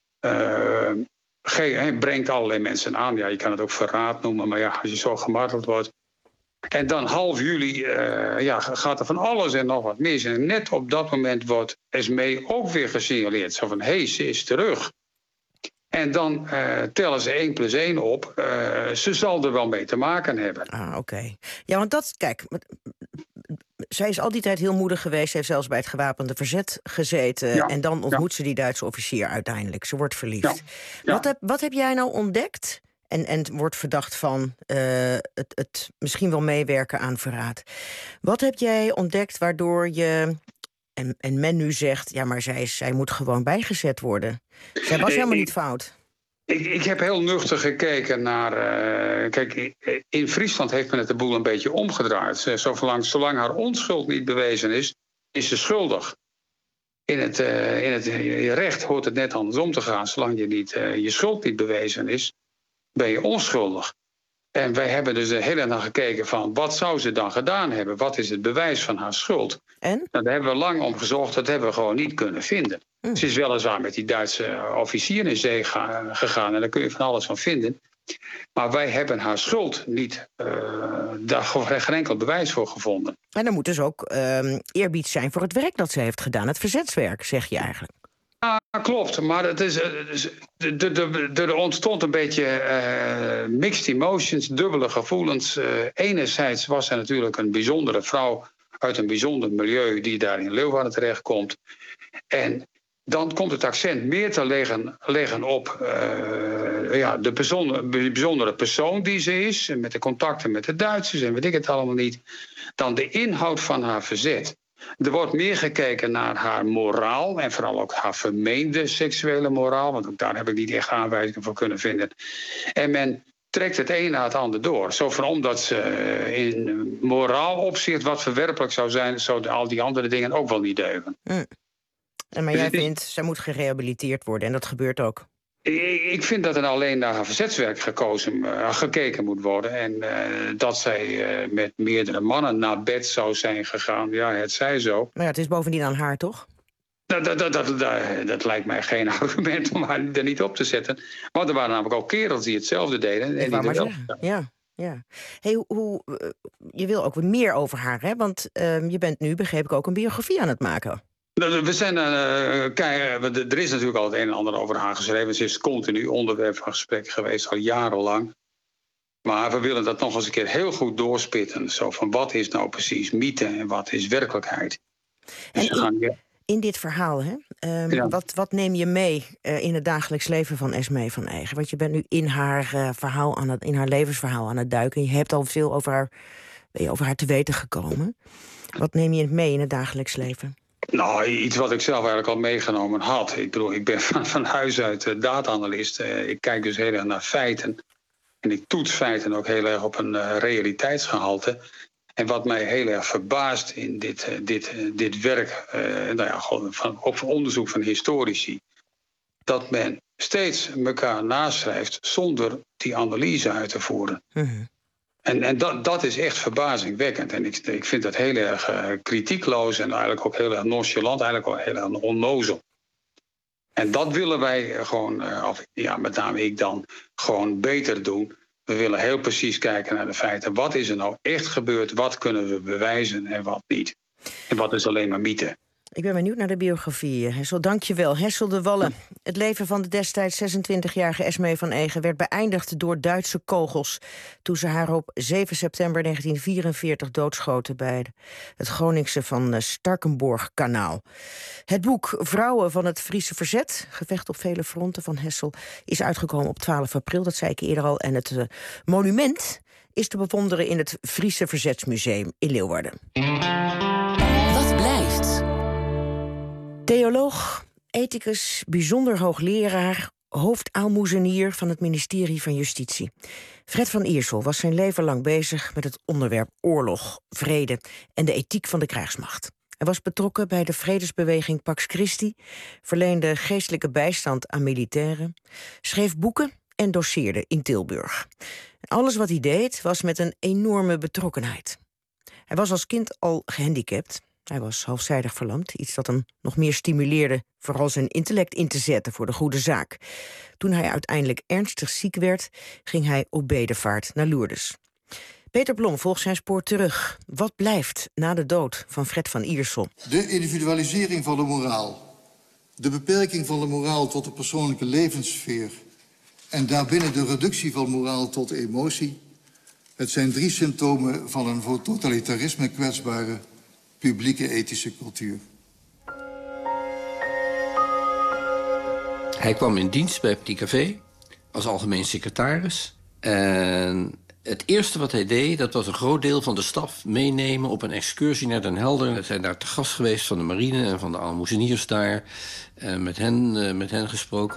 Brengt allerlei mensen aan. Ja, je kan het ook verraad noemen. Maar ja, als je zo gemarteld wordt. En dan half juli gaat er van alles en nog wat mis. En net op dat moment wordt Esmee ook weer gesignaleerd. Zo van, ze is terug. En dan tellen ze 1 + 1 op. Ze zal er wel mee te maken hebben. Ah, oké. Ja, want kijk, zij is al die tijd heel moedig geweest. Ze heeft zelfs bij het gewapende verzet gezeten. Ja, en dan ontmoet ze die Duitse officier uiteindelijk. Ze wordt verliefd. Ja. Wat heb jij nou ontdekt? En wordt verdacht van het misschien wel meewerken aan verraad. Wat heb jij ontdekt waardoor je... En men nu zegt, ja, maar zij moet gewoon bijgezet worden. Zij was helemaal niet fout. Ik heb heel nuchter gekeken naar... kijk, in Friesland heeft men het de boel een beetje omgedraaid. Zolang haar onschuld niet bewezen is ze schuldig. In het recht hoort het net andersom te gaan. Zolang je schuld niet bewezen is, ben je onschuldig. En wij hebben dus de hele dag gekeken van wat zou ze dan gedaan hebben? Wat is het bewijs van haar schuld? En? Nou, daar hebben we lang om gezocht, dat hebben we gewoon niet kunnen vinden. Ze is weliswaar met die Duitse officier in zee gegaan en daar kun je van alles van vinden. Maar wij hebben haar schuld niet, daar geen enkel bewijs voor gevonden. En er moet dus ook eerbied zijn voor het werk dat ze heeft gedaan. Het verzetswerk, zeg je eigenlijk. Ja, klopt. Maar het is, er ontstond een beetje mixed emotions, dubbele gevoelens. Enerzijds was zij natuurlijk een bijzondere vrouw uit een bijzonder milieu die daar in Leeuwarden terechtkomt. En dan komt het accent meer te leggen op de bijzondere persoon die ze is, met de contacten met de Duitsers en weet ik het allemaal niet, dan de inhoud van haar verzet. Er wordt meer gekeken naar haar moraal en vooral ook haar vermeende seksuele moraal, want ook daar heb ik niet echt aanwijzingen voor kunnen vinden. En men trekt het een na het ander door. Zo van omdat ze in moraal opzicht wat verwerpelijk zou zijn, zouden al die andere dingen ook wel niet deugen. Maar jij vindt, zij moet gerehabiliteerd worden en dat gebeurt ook. Ik vind dat er alleen naar haar verzetswerk gekeken moet worden. En dat zij met meerdere mannen naar bed zou zijn gegaan, ja, het zij zo. Maar ja, het is bovendien aan haar, toch? Dat lijkt mij geen argument om haar er niet op te zetten. Want er waren namelijk ook kerels die hetzelfde deden. En die wel. Ja. Hey, je wil ook meer over haar, hè? Want je bent nu, begreep ik, ook een biografie aan het maken. We zijn, er is natuurlijk al het een en ander over haar geschreven. Ze is continu onderwerp van gesprek geweest, al jarenlang. Maar we willen dat nog eens een keer heel goed doorspitten. Zo van wat is nou precies mythe en wat is werkelijkheid. Dus in dit verhaal, hè? Wat neem je mee in het dagelijks leven van Esmée van Eigen? Want je bent nu in haar in haar levensverhaal aan het duiken. Je hebt al veel over haar te weten gekomen. Wat neem je mee in het dagelijks leven? Nou, iets wat ik zelf eigenlijk al meegenomen had. Ik bedoel, ik ben van huis uit data-analyst. Ik kijk dus heel erg naar feiten. En ik toets feiten ook heel erg op een realiteitsgehalte. En wat mij heel erg verbaast in dit werk, op onderzoek van historici, dat men steeds elkaar naschrijft zonder die analyse uit te voeren. Mm-hmm. En dat is echt verbazingwekkend. En ik vind dat heel erg kritiekloos en eigenlijk ook heel erg nonchalant, eigenlijk ook heel erg onnozel. En dat willen wij gewoon, met name ik dan, gewoon beter doen. We willen heel precies kijken naar de feiten. Wat is er nou echt gebeurd? Wat kunnen we bewijzen en wat niet? En wat is alleen maar mythe? Ik ben benieuwd naar de biografie. Hessel, dank je wel. Hessel de Wallen. Het leven van de destijds 26-jarige Esmée van Eigen werd beëindigd door Duitse kogels toen ze haar op 7 september 1944 doodschoten bij het Groningse van Starkenborgh-kanaal. Het boek Vrouwen van het Friese Verzet, gevecht op vele fronten van Hessel, is uitgekomen op 12 april, dat zei ik eerder al. En het monument is te bewonderen in het Friese Verzetsmuseum in Leeuwarden. Wat blijft? Theoloog, ethicus, bijzonder hoogleraar, hoofdaalmoezenier van het ministerie van Justitie. Fred van Iersel was zijn leven lang bezig met het onderwerp oorlog, vrede en de ethiek van de krijgsmacht. Hij was betrokken bij de vredesbeweging Pax Christi, verleende geestelijke bijstand aan militairen, schreef boeken en doceerde in Tilburg. Alles wat hij deed was met een enorme betrokkenheid. Hij was als kind al gehandicapt. Hij was halfzijdig verlamd, iets dat hem nog meer stimuleerde vooral zijn intellect in te zetten voor de goede zaak. Toen hij uiteindelijk ernstig ziek werd, ging hij op bedevaart naar Lourdes. Peter Blom volgt zijn spoor terug. Wat blijft na de dood van Fred van Iersel? De individualisering van de moraal. De beperking van de moraal tot de persoonlijke levenssfeer. En daarbinnen de reductie van moraal tot emotie. Het zijn 3 symptomen van een voor totalitarisme kwetsbare publieke ethische cultuur. Hij kwam in dienst bij Petit Café als algemeen secretaris. En het eerste wat hij deed, dat was een groot deel van de staf meenemen op een excursie naar Den Helder. We zijn daar te gast geweest van de marine en van de aalmoezeniers daar. Met hen gesproken.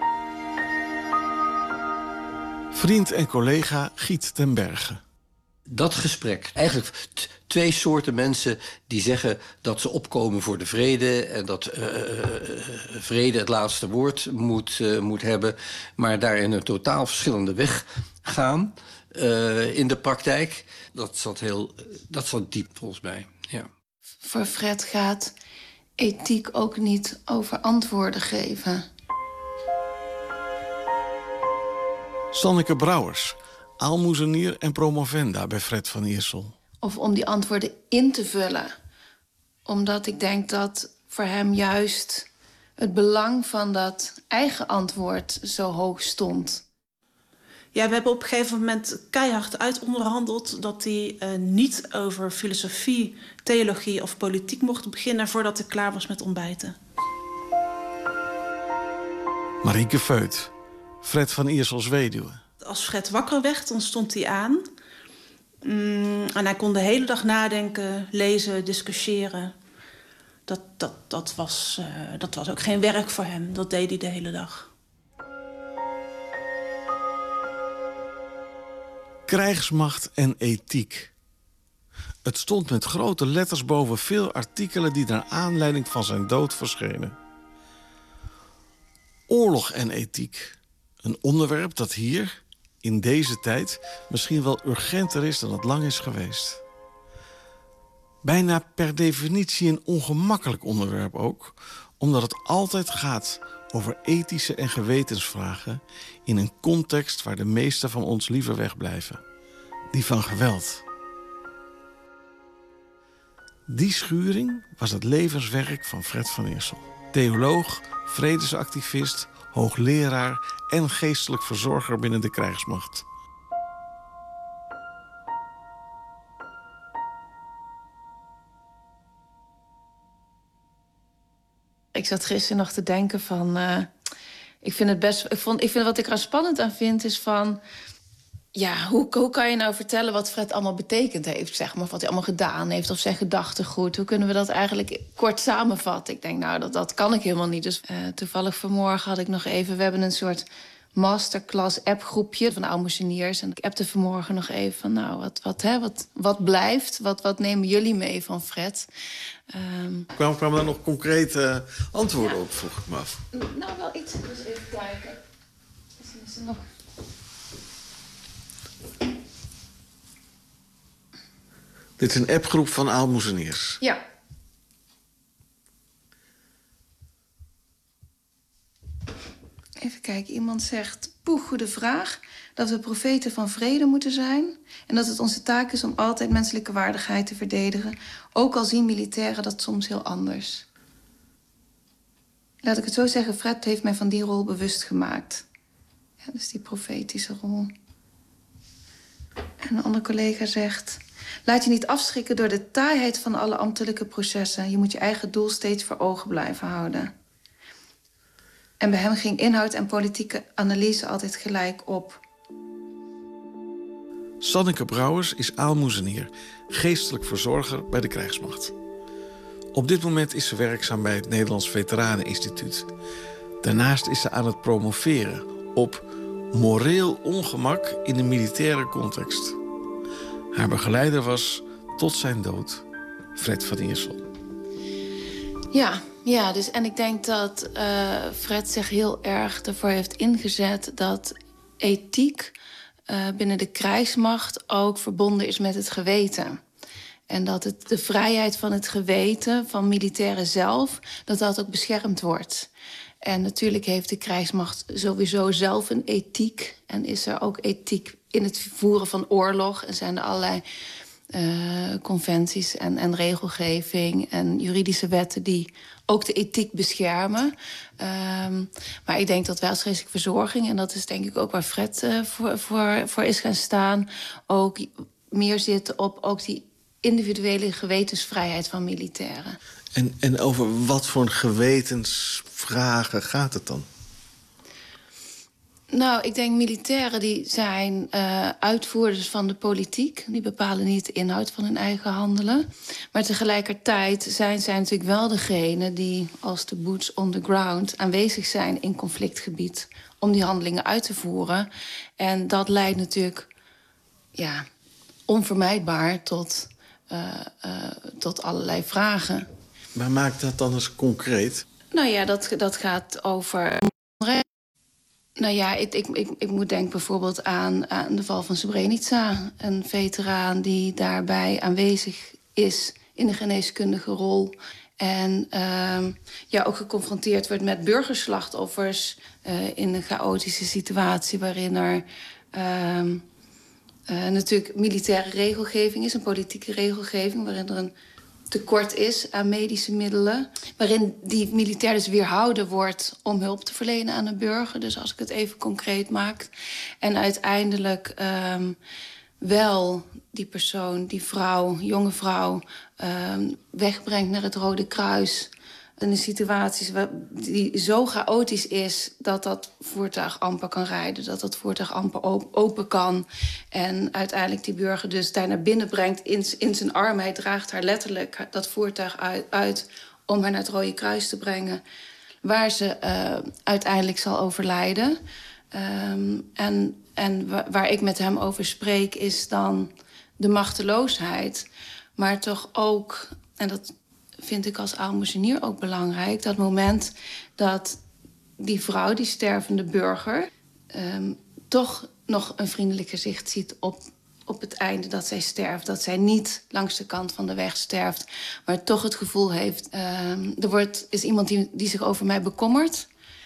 Vriend en collega Giet ten Berge. Dat gesprek, eigenlijk 2 soorten mensen die zeggen dat ze opkomen voor de vrede en dat vrede het laatste woord moet hebben, maar daarin een totaal verschillende weg gaan in de praktijk. Dat zat diep volgens mij, ja. Voor Fred gaat ethiek ook niet over antwoorden geven. Sanneke Brouwers, aalmoezenier en promovenda bij Fred van Iersel. Of om die antwoorden in te vullen. Omdat ik denk dat voor hem juist het belang van dat eigen antwoord zo hoog stond. Ja, we hebben op een gegeven moment keihard uitonderhandeld dat hij niet over filosofie, theologie of politiek mocht beginnen voordat hij klaar was met ontbijten. Marieke Feut, Fred van Iersels weduwe. Als Fred wakker werd, dan stond hij aan. En hij kon de hele dag nadenken, lezen, discussiëren. Dat was ook geen werk voor hem. Dat deed hij de hele dag. Krijgsmacht en ethiek. Het stond met grote letters boven veel artikelen die naar aanleiding van zijn dood verschenen. Oorlog en ethiek. Een onderwerp dat hier, in deze tijd, misschien wel urgenter is dan het lang is geweest. Bijna per definitie een ongemakkelijk onderwerp ook, omdat het altijd gaat over ethische en gewetensvragen in een context waar de meesten van ons liever wegblijven. Die van geweld. Die schuring was het levenswerk van Fred van Iersel. Theoloog, vredesactivist, hoogleraar en geestelijk verzorger binnen de krijgsmacht. Ik zat gisteren nog te denken van... ik vind wat ik er spannend aan vind is van... Ja, hoe kan je nou vertellen wat Fred allemaal betekend heeft, zeg maar, wat hij allemaal gedaan heeft of zijn gedachtegoed? Hoe kunnen we dat eigenlijk kort samenvatten? Ik denk, nou, dat kan ik helemaal niet. Dus toevallig vanmorgen had ik nog even... We hebben een soort masterclass appgroepje van aalmoezeniers. En ik appte vanmorgen nog even van, nou, wat blijft? Wat nemen jullie mee van Fred? Kwamen daar nog concrete antwoorden op, vroeg ik me af? Nou, wel iets. Dus even kijken. Misschien is er nog... Dit is een appgroep van aalmoezeniers. Ja. Even kijken, iemand zegt... Poeh, goede vraag. Dat we profeten van vrede moeten zijn. En dat het onze taak is om altijd menselijke waardigheid te verdedigen. Ook al zien militairen dat soms heel anders. Laat ik het zo zeggen, Fred heeft mij van die rol bewust gemaakt. Ja, dus die profetische rol. En een andere collega zegt... Laat je niet afschrikken door de taaiheid van alle ambtelijke processen. Je moet je eigen doel steeds voor ogen blijven houden. En bij hem ging inhoud en politieke analyse altijd gelijk op. Sanneke Brouwers is aalmoezenier, geestelijk verzorger bij de krijgsmacht. Op dit moment is ze werkzaam bij het Nederlands Veteraneninstituut. Daarnaast is ze aan het promoveren op moreel ongemak in de militaire context. Haar begeleider was, tot zijn dood, Fred van Iersel. Ja, dus en ik denk dat Fred zich heel erg ervoor heeft ingezet... dat ethiek binnen de krijgsmacht ook verbonden is met het geweten. En dat de vrijheid van het geweten van militairen zelf... dat ook beschermd wordt. En natuurlijk heeft de krijgsmacht sowieso zelf een ethiek. En is er ook ethiek in het voeren van oorlog. En zijn er allerlei conventies en regelgeving en juridische wetten... die ook de ethiek beschermen. Maar ik denk dat wij als geestelijke verzorging... en dat is denk ik ook waar Fred voor is gaan staan... ook meer zitten op ook die individuele gewetensvrijheid van militairen. En over wat voor gewetensvragen gaat het dan? Nou, ik denk militairen die zijn uitvoerders van de politiek. Die bepalen niet de inhoud van hun eigen handelen. Maar tegelijkertijd zijn zij natuurlijk wel degene die als de boots on the ground aanwezig zijn in conflictgebied om die handelingen uit te voeren. En dat leidt natuurlijk onvermijdbaar tot allerlei vragen. Maar maakt dat dan eens concreet? Nou ja, dat gaat over... Nou ja, ik moet denken bijvoorbeeld aan de val van Srebrenica. Een veteraan die daarbij aanwezig is in de geneeskundige rol. En ook geconfronteerd wordt met burgerslachtoffers in een chaotische situatie waarin er natuurlijk militaire regelgeving is, een politieke regelgeving, waarin er een tekort is aan medische middelen, waarin die militair dus weerhouden wordt om hulp te verlenen aan een burger. Dus als ik het even concreet maak. En uiteindelijk wel die persoon, die vrouw, jonge vrouw, wegbrengt naar het Rode Kruis. In situaties die zo chaotisch is dat dat voertuig amper kan rijden, dat dat voertuig amper open kan. En uiteindelijk die burger dus daar naar binnen brengt in zijn armen. Hij draagt haar letterlijk dat voertuig uit om haar naar het Rode Kruis te brengen, waar ze uiteindelijk zal overlijden. En waar ik met hem over spreek is dan de machteloosheid. Maar toch ook, en dat vind ik als aalmoezenier ook belangrijk, dat moment dat die vrouw, die stervende burger, toch nog een vriendelijk gezicht ziet op het einde dat zij sterft. Dat zij niet langs de kant van de weg sterft, maar toch het gevoel heeft, is iemand die zich over mij bekommert.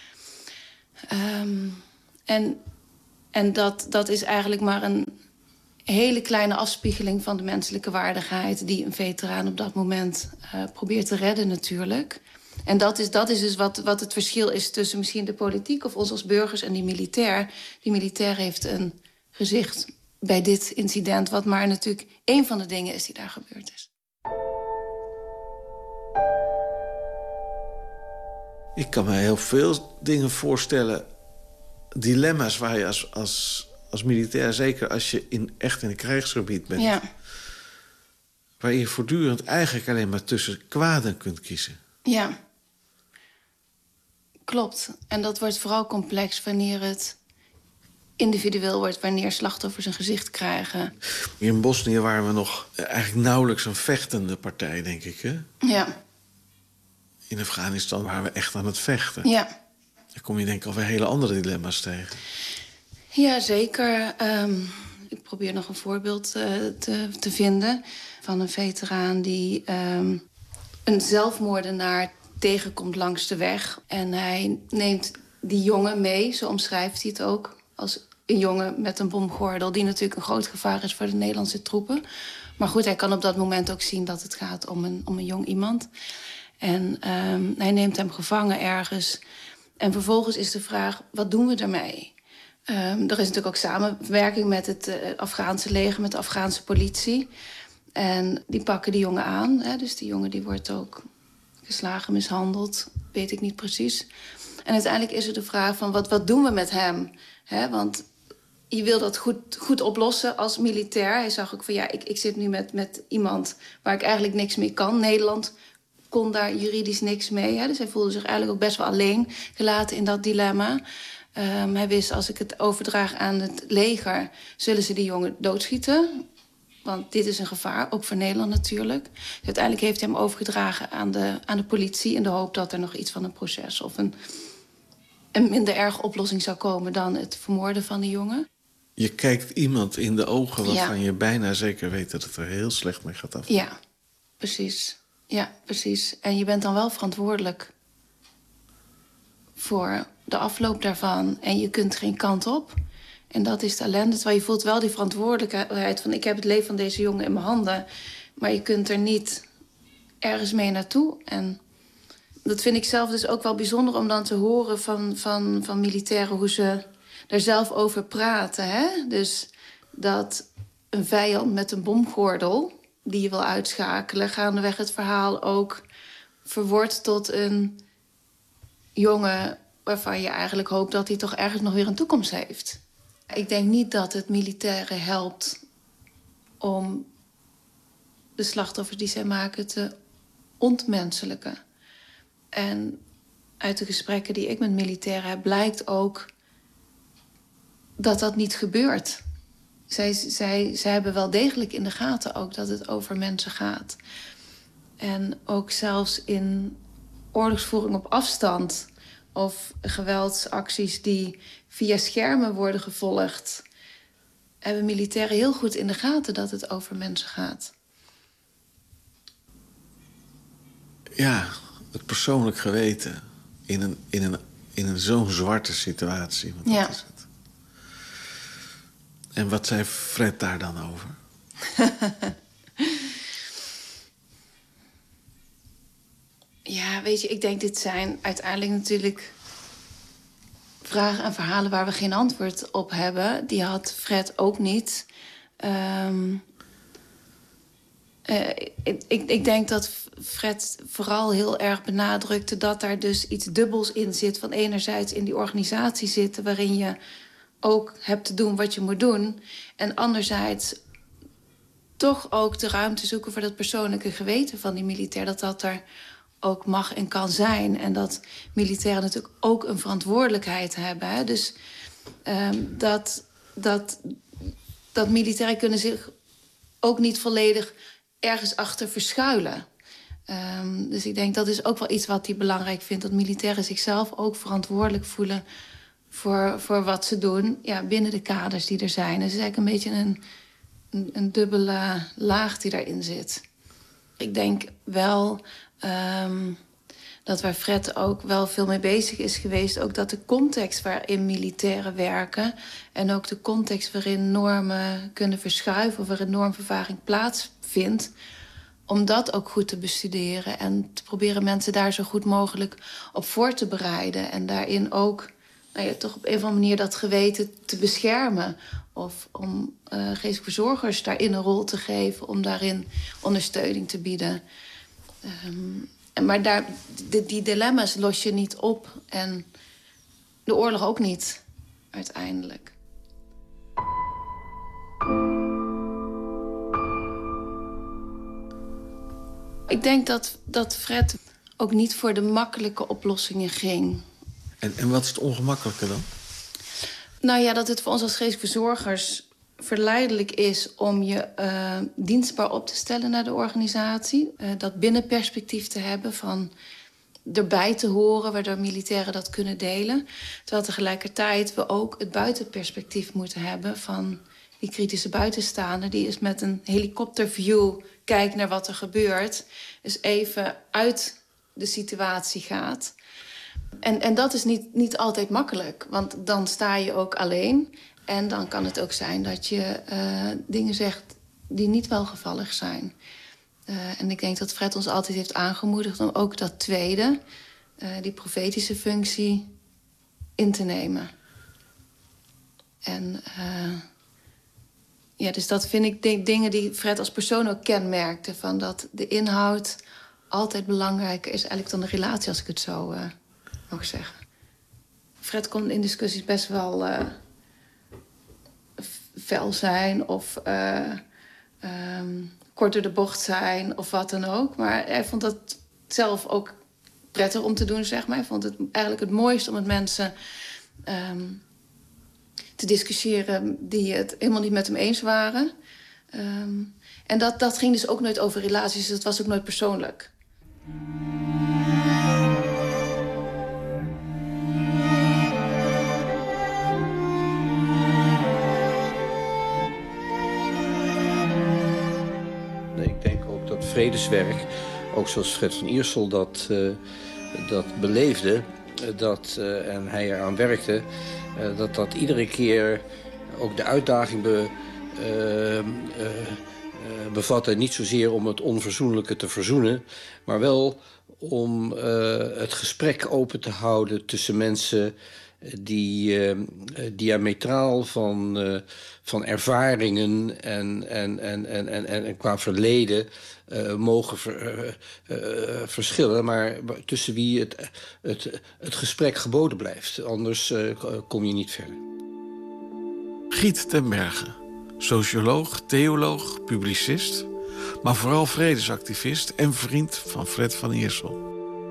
En dat is eigenlijk maar een hele kleine afspiegeling van de menselijke waardigheid die een veteraan op dat moment probeert te redden natuurlijk. En dat is dus wat het verschil is tussen misschien de politiek of ons als burgers en die militair. Die militair heeft een gezicht bij dit incident, wat maar natuurlijk één van de dingen is die daar gebeurd is. Ik kan me heel veel dingen voorstellen, dilemma's waar je als militair, zeker als je echt in een krijgsgebied bent, ja, waar je voortdurend eigenlijk alleen maar tussen kwaden kunt kiezen. Ja, klopt. En dat wordt vooral complex wanneer het individueel wordt, wanneer slachtoffers een gezicht krijgen. In Bosnië waren we nog eigenlijk nauwelijks een vechtende partij, denk ik, hè? Ja. In Afghanistan waren we echt aan het vechten. Ja. Dan kom je denk ik alweer hele andere dilemma's tegen. Ja, zeker. Ik probeer nog een voorbeeld te vinden van een veteraan die een zelfmoordenaar tegenkomt langs de weg. En hij neemt die jongen mee, zo omschrijft hij het ook, als een jongen met een bomgordel, die natuurlijk een groot gevaar is voor de Nederlandse troepen. Maar goed, hij kan op dat moment ook zien dat het gaat om een jong iemand. En hij neemt hem gevangen ergens. En vervolgens is de vraag, wat doen we ermee? Er is natuurlijk ook samenwerking met het Afghaanse leger, met de Afghaanse politie. En die pakken die jongen aan. Hè? Dus die jongen die wordt ook geslagen, mishandeld, weet ik niet precies. En uiteindelijk is er de vraag van, wat doen we met hem? Hè? Want je wil dat goed oplossen als militair. Hij zag ook van, ja, ik zit nu met iemand waar ik eigenlijk niks mee kan. Nederland kon daar juridisch niks mee. Hè? Dus hij voelde zich eigenlijk ook best wel alleen gelaten in dat dilemma. Hij wist, als ik het overdraag aan het leger, zullen ze die jongen doodschieten. Want dit is een gevaar, ook voor Nederland natuurlijk. Dus uiteindelijk heeft hij hem overgedragen aan de politie in de hoop dat er nog iets van een proces of een minder erge oplossing zou komen dan het vermoorden van de jongen. Je kijkt iemand in de ogen waarvan je bijna zeker weet dat het er heel slecht mee gaat af. Ja, precies. Ja, precies. En je bent dan wel verantwoordelijk voor de afloop daarvan. En je kunt geen kant op. En dat is de ellende. Terwijl je voelt wel die verantwoordelijkheid van, ik heb het leven van deze jongen in mijn handen. Maar je kunt er niet ergens mee naartoe. En dat vind ik zelf dus ook wel bijzonder om dan te horen van militairen hoe ze daar zelf over praten. Hè? Dus dat een vijand met een bomgordel die je wil uitschakelen, gaandeweg het verhaal ook verwordt tot een jongen waarvan je eigenlijk hoopt dat hij toch ergens nog weer een toekomst heeft. Ik denk niet dat het militairen helpt om de slachtoffers die zij maken te ontmenselijken. En uit de gesprekken die ik met militairen heb, blijkt ook dat dat niet gebeurt. Zij hebben wel degelijk in de gaten ook dat het over mensen gaat. En ook zelfs in oorlogsvoering op afstand of geweldsacties die via schermen worden gevolgd, hebben militairen heel goed in de gaten dat het over mensen gaat. Ja, het persoonlijk geweten in een zo'n zwarte situatie. Want Ja. dat is het. En wat zei Fred daar dan over? Ja, weet je, ik denk dit zijn uiteindelijk natuurlijk vragen en verhalen waar we geen antwoord op hebben. Die had Fred ook niet. Ik denk dat Fred vooral heel erg benadrukte dat daar dus iets dubbels in zit. Van enerzijds in die organisatie zitten waarin je ook hebt te doen wat je moet doen. En anderzijds toch ook de ruimte zoeken voor dat persoonlijke geweten van die militair. Dat er ook mag en kan zijn. En dat militairen natuurlijk ook een verantwoordelijkheid hebben. Hè? Dus dat militairen kunnen zich ook niet volledig ergens achter verschuilen. Dus ik denk dat is ook wel iets wat hij belangrijk vindt. Dat militairen zichzelf ook verantwoordelijk voelen voor wat ze doen. Ja, binnen de kaders die er zijn. Dus het is eigenlijk een beetje een dubbele laag die daarin zit. Ik denk wel dat waar Fred ook wel veel mee bezig is geweest, ook dat de context waarin militairen werken en ook de context waarin normen kunnen verschuiven of waarin normvervaging plaatsvindt, om dat ook goed te bestuderen en te proberen mensen daar zo goed mogelijk op voor te bereiden. En daarin ook toch op een of andere manier dat geweten te beschermen. Of om geestelijke verzorgers daarin een rol te geven, om daarin ondersteuning te bieden. Maar die dilemma's los je niet op. En de oorlog ook niet, uiteindelijk. Ik denk dat Fred ook niet voor de makkelijke oplossingen ging. En wat is het ongemakkelijke dan? Nou ja, dat het voor ons als geestelijke verzorgers verleidelijk is om je dienstbaar op te stellen naar de organisatie. Dat binnenperspectief te hebben van erbij te horen, waardoor militairen dat kunnen delen. Terwijl tegelijkertijd we ook het buitenperspectief moeten hebben van die kritische buitenstaander. Die is met een helikopterview kijkt naar wat er gebeurt. Dus even uit de situatie gaat. En dat is niet altijd makkelijk, want dan sta je ook alleen. En dan kan het ook zijn dat je dingen zegt die niet welgevallig zijn. En ik denk dat Fred ons altijd heeft aangemoedigd om ook dat tweede, die profetische functie, in te nemen. En dus dat vind ik dingen die Fred als persoon ook kenmerkte. Van dat de inhoud altijd belangrijker is eigenlijk dan de relatie, als ik het zo mag zeggen. Fred kon in discussies best wel fel zijn of kort door de bocht zijn of wat dan ook. Maar hij vond dat zelf ook prettig om te doen, zeg maar. Hij vond het eigenlijk het mooiste om met mensen te discussiëren die het helemaal niet met hem eens waren. En dat ging dus ook nooit over relaties, dus dat was ook nooit persoonlijk. Ik denk ook dat vredeswerk, ook zoals Fred van Iersel dat beleefde, en hij eraan werkte, dat iedere keer ook de uitdaging bevatte, niet zozeer om het onverzoenlijke te verzoenen, maar wel om het gesprek open te houden tussen mensen die diametraal van ervaringen en qua verleden mogen verschillen, maar tussen wie het gesprek geboden blijft. Anders kom je niet verder. Giet ten Berge, socioloog, theoloog, publicist, maar vooral vredesactivist en vriend van Fred van Iersel.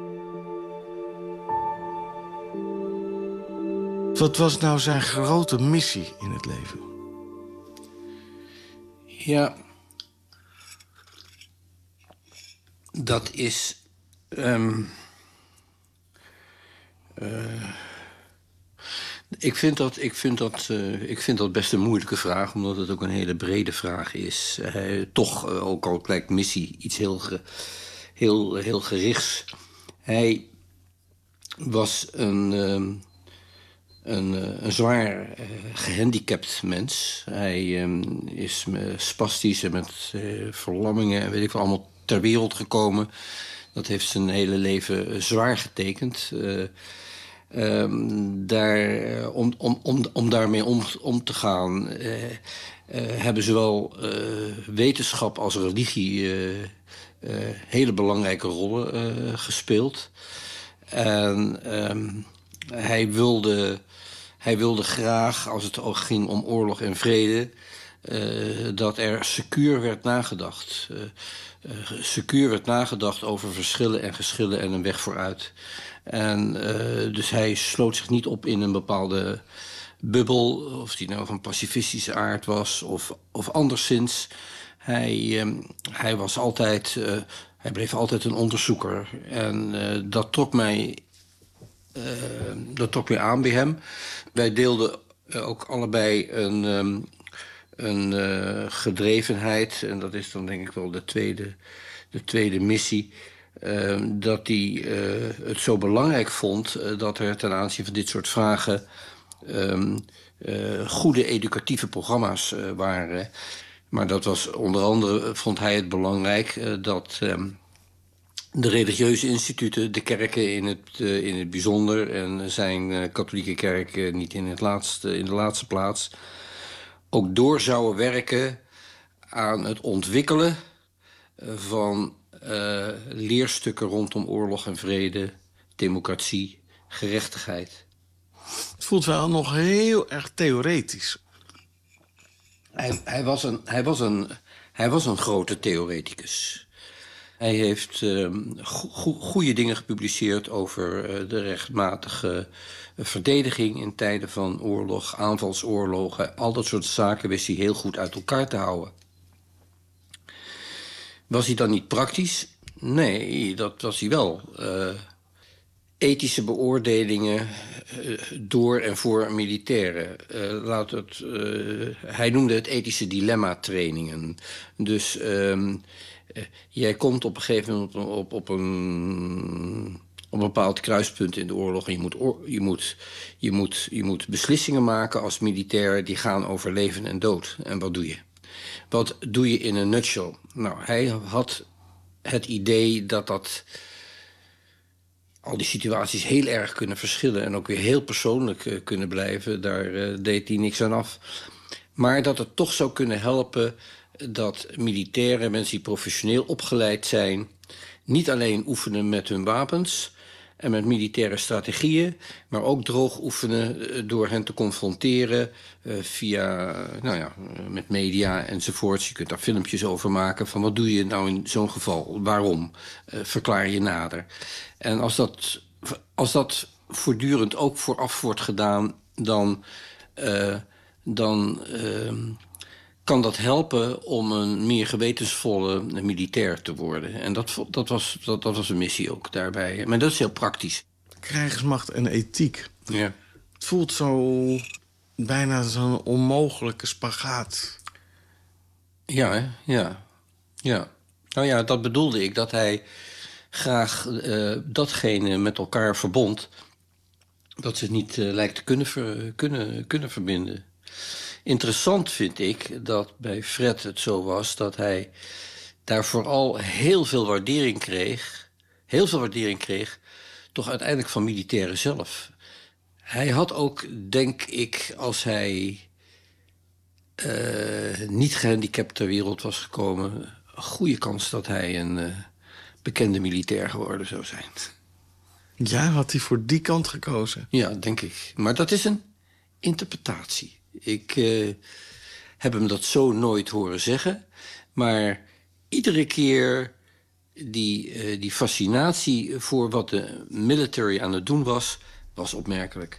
Wat was nou zijn grote missie in het leven? Ja, dat is Ik vind dat best een moeilijke vraag, omdat het ook een hele brede vraag is. Toch, ook al lijkt missie iets heel gerichts. Hij was een zwaar gehandicapt mens. Hij is spastisch en met verlammingen en weet ik veel allemaal ter wereld gekomen. Dat heeft zijn hele leven zwaar getekend. Om daarmee om te gaan hebben zowel wetenschap als religie hele belangrijke rollen gespeeld. En hij wilde graag, als het ook ging om oorlog en vrede, dat er secuur werd nagedacht. Secuur werd nagedacht over verschillen en geschillen en een weg vooruit. En dus hij sloot zich niet op in een bepaalde bubbel, of die nou van pacifistische aard was of anderszins. Hij was altijd, hij bleef altijd een onderzoeker. En dat trok mij aan bij hem. Wij deelden ook allebei een gedrevenheid, en dat is dan denk ik wel de tweede missie, dat hij het zo belangrijk vond dat er ten aanzien van dit soort vragen goede educatieve programma's waren. Maar dat was onder andere, vond hij het belangrijk dat de religieuze instituten, de kerken in het bijzonder en zijn katholieke kerk niet in de laatste plaats, ook door zouden werken aan het ontwikkelen van leerstukken rondom oorlog en vrede, democratie, gerechtigheid. Het voelt wel nog heel erg theoretisch. Hij was een grote theoreticus. Hij heeft goede dingen gepubliceerd over de rechtmatige verdediging in tijden van oorlog, aanvalsoorlogen. Al dat soort zaken wist hij heel goed uit elkaar te houden. Was hij dan niet praktisch? Nee, dat was hij wel. Ethische beoordelingen door en voor militairen. Hij noemde het ethische dilemma-trainingen. Dus jij komt op een gegeven moment op een bepaald kruispunt in de oorlog en je moet beslissingen maken als militair die gaan over leven en dood. En wat doe je? Wat doe je in een nutshell? Nou, hij had het idee dat al die situaties heel erg kunnen verschillen en ook weer heel persoonlijk kunnen blijven. Daar deed hij niks aan af. Maar dat het toch zou kunnen helpen dat militairen, mensen die professioneel opgeleid zijn, niet alleen oefenen met hun wapens en met militaire strategieën, maar ook droog oefenen door hen te confronteren via, met media enzovoorts. Je kunt daar filmpjes over maken van wat doe je nou in zo'n geval? Waarom? Verklaar je nader. En als dat voortdurend ook vooraf wordt gedaan, dan kan dat helpen om een meer gewetensvolle militair te worden. En dat was een missie ook daarbij. Maar dat is heel praktisch. Krijgsmacht en ethiek. Ja. Het voelt zo bijna zo'n onmogelijke spagaat. Ja, hè? Ja. Nou ja, dat bedoelde ik, dat hij graag datgene met elkaar verbond dat ze niet lijkt te kunnen verbinden. Interessant vind ik dat bij Fred het zo was dat hij daar vooral heel veel waardering kreeg, toch uiteindelijk van militairen zelf. Hij had ook, denk ik, als hij niet gehandicapt ter wereld was gekomen, een goede kans dat hij een bekende militair geworden zou zijn. Ja, had hij voor die kant gekozen? Ja, denk ik. Maar dat is een interpretatie. Ik heb hem dat zo nooit horen zeggen. Maar iedere keer die fascinatie voor wat de military aan het doen was opmerkelijk.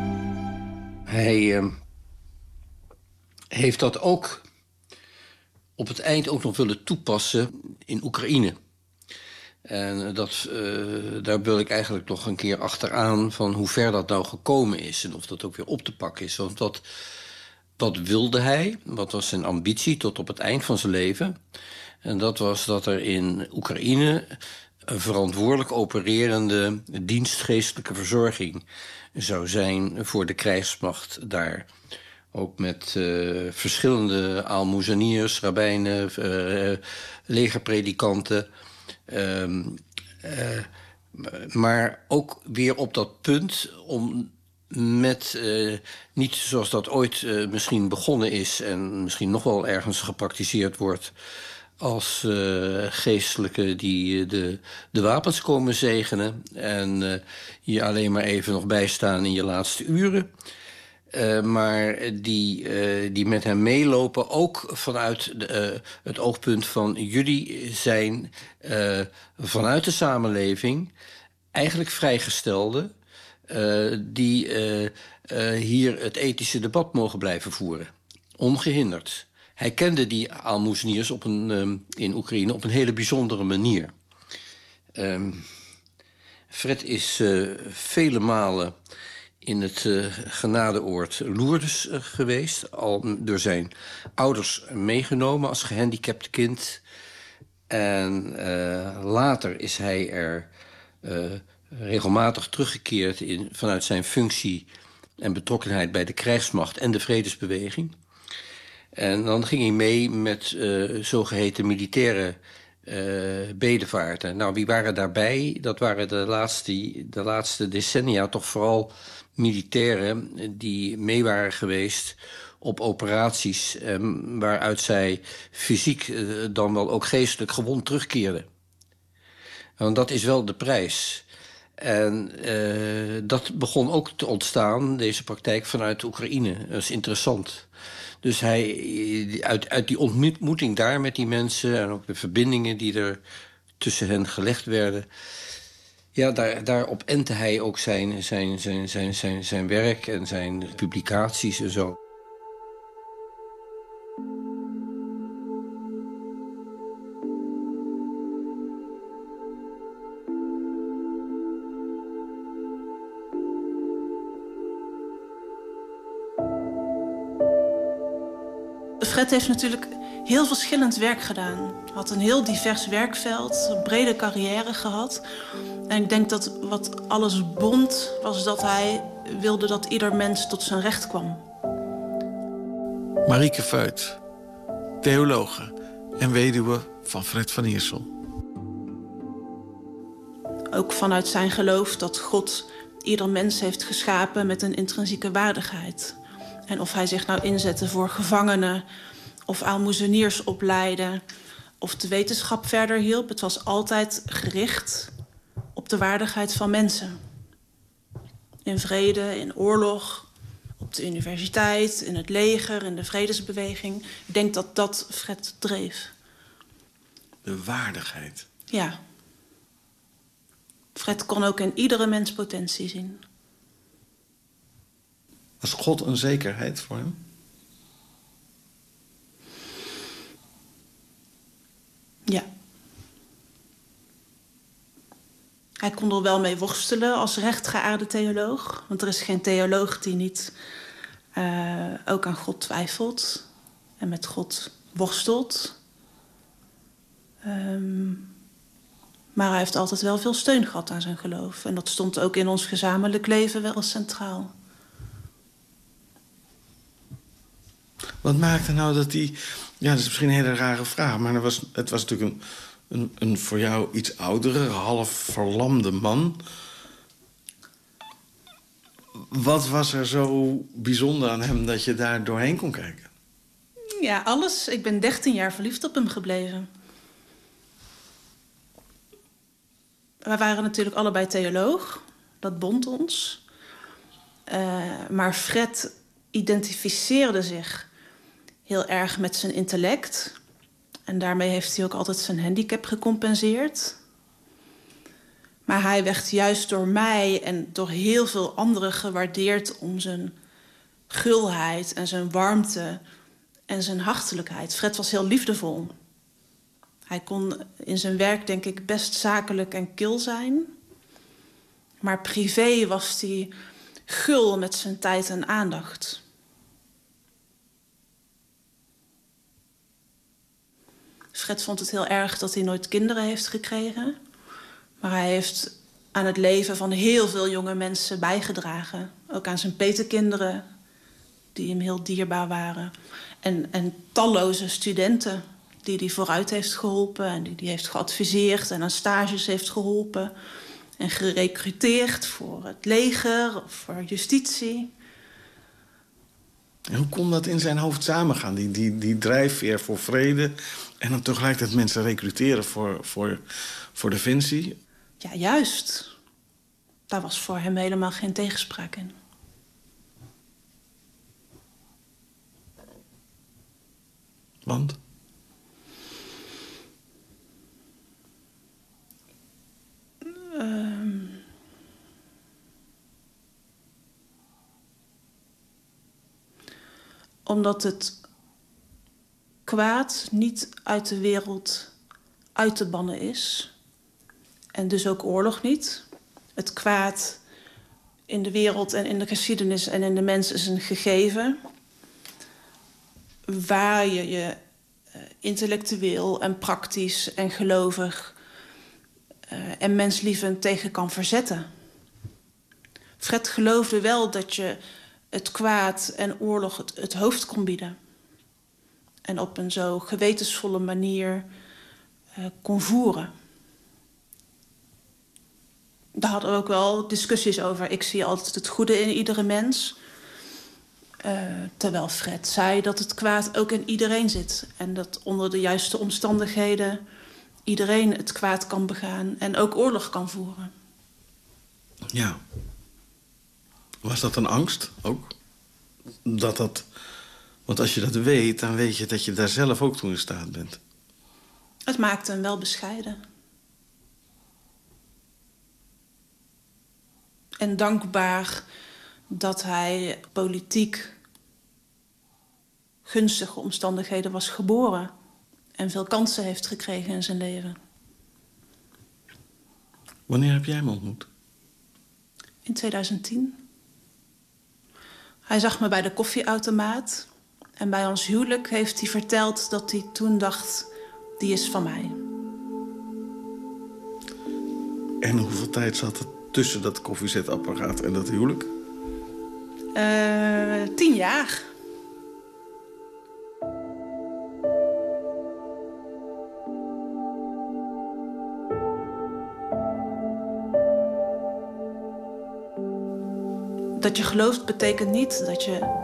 Hij heeft dat ook op het eind ook nog willen toepassen in Oekraïne. En daar wil ik eigenlijk nog een keer achteraan van hoe ver dat nou gekomen is en of dat ook weer op te pakken is. Want wat wilde hij? Wat was zijn ambitie tot op het eind van zijn leven? En dat was dat er in Oekraïne een verantwoordelijk opererende dienstgeestelijke verzorging zou zijn voor de krijgsmacht daar. Ook met verschillende aalmoezeniers, rabbijnen, legerpredikanten. Maar ook weer op dat punt om met, niet zoals dat ooit misschien begonnen is en misschien nog wel ergens gepraktiseerd wordt, als geestelijke die de wapens komen zegenen en je alleen maar even nog bijstaan in je laatste uren. Maar die met hem meelopen, ook vanuit het oogpunt van jullie zijn vanuit de samenleving eigenlijk vrijgestelden die hier het ethische debat mogen blijven voeren. Ongehinderd. Hij kende die aalmoezeniers in Oekraïne op een hele bijzondere manier. Fred is vele malen in het genadeoord Lourdes geweest. Al door zijn ouders meegenomen als gehandicapt kind. En later is hij er regelmatig teruggekeerd vanuit zijn functie en betrokkenheid bij de krijgsmacht en de vredesbeweging. En dan ging hij mee met zogeheten militaire bedevaarten. Nou, wie waren daarbij? Dat waren de laatste decennia toch vooral militairen die mee waren geweest op operaties waaruit zij fysiek dan wel ook geestelijk gewond terugkeerden. Want dat is wel de prijs. En dat begon ook te ontstaan, deze praktijk, vanuit Oekraïne. Dat is interessant. Dus hij, uit die ontmoeting daar met die mensen en ook de verbindingen die er tussen hen gelegd werden, ja, daarop entte hij ook zijn werk en zijn publicaties en zo. Fred heeft natuurlijk heel verschillend werk gedaan. Had een heel divers werkveld, een brede carrière gehad. En ik denk dat wat alles bond, was dat hij wilde dat ieder mens tot zijn recht kwam. Marieke Vuit, theologe en weduwe van Fred van Iersel. Ook vanuit zijn geloof dat God ieder mens heeft geschapen met een intrinsieke waardigheid. En of hij zich nou inzette voor gevangenen of aalmoezeniers opleiden of de wetenschap verder hielp, het was altijd gericht op de waardigheid van mensen. In vrede, in oorlog, op de universiteit, in het leger, in de vredesbeweging. Ik denk dat dat Fred dreef. De waardigheid. Ja. Fred kon ook in iedere mens potentie zien. Was God een zekerheid voor hem? Ja. Hij kon er wel mee worstelen als rechtgeaarde theoloog. Want er is geen theoloog die niet ook aan God twijfelt. En met God worstelt. Maar hij heeft altijd wel veel steun gehad aan zijn geloof. En dat stond ook in ons gezamenlijk leven wel centraal. Wat maakte nou dat hij... Ja, dat is misschien een hele rare vraag, maar het was natuurlijk een voor jou iets oudere, half verlamde man. Wat was er zo bijzonder aan hem dat je daar doorheen kon kijken? Ja, alles. Ik ben 13 jaar verliefd op hem gebleven. We waren natuurlijk allebei theoloog. Dat bond ons. Maar Fred identificeerde zich heel erg met zijn intellect. En daarmee heeft hij ook altijd zijn handicap gecompenseerd. Maar hij werd juist door mij en door heel veel anderen gewaardeerd om zijn gulheid en zijn warmte en zijn hartelijkheid. Fred was heel liefdevol. Hij kon in zijn werk, denk ik, best zakelijk en kil zijn. Maar privé was hij gul met zijn tijd en aandacht. Fred vond het heel erg dat hij nooit kinderen heeft gekregen. Maar hij heeft aan het leven van heel veel jonge mensen bijgedragen. Ook aan zijn petekinderen, die hem heel dierbaar waren. En talloze studenten die hij vooruit heeft geholpen en die hij heeft geadviseerd en aan stages heeft geholpen. En gerecruiteerd voor het leger of voor justitie. En hoe kon dat in zijn hoofd samengaan? Die drijfveer voor vrede en dan tegelijkertijd mensen recruteren voor Defensie? Ja, juist. Daar was voor hem helemaal geen tegenspraak in. Want? Omdat het kwaad niet uit de wereld uit te bannen is. En dus ook oorlog niet. Het kwaad in de wereld en in de geschiedenis en in de mens is een gegeven. Waar je je intellectueel en praktisch en gelovig en menslievend tegen kan verzetten. Fred geloofde wel dat je het kwaad en oorlog het hoofd kon bieden. En op een zo gewetensvolle manier kon voeren. Daar hadden we ook wel discussies over. Ik zie altijd het goede in iedere mens. Terwijl Fred zei dat het kwaad ook in iedereen zit. En dat onder de juiste omstandigheden iedereen het kwaad kan begaan en ook oorlog kan voeren. Ja. Was dat een angst ook? Want als je dat weet, dan weet je dat je daar zelf ook toe in staat bent. Het maakte hem wel bescheiden. En dankbaar dat hij politiek gunstige omstandigheden was geboren. En veel kansen heeft gekregen in zijn leven. Wanneer heb jij hem ontmoet? In 2010. Hij zag me bij de koffieautomaat. En bij ons huwelijk heeft hij verteld dat hij toen dacht, die is van mij. En hoeveel tijd zat er tussen dat koffiezetapparaat en dat huwelijk? 10 jaar. Dat je gelooft betekent niet dat je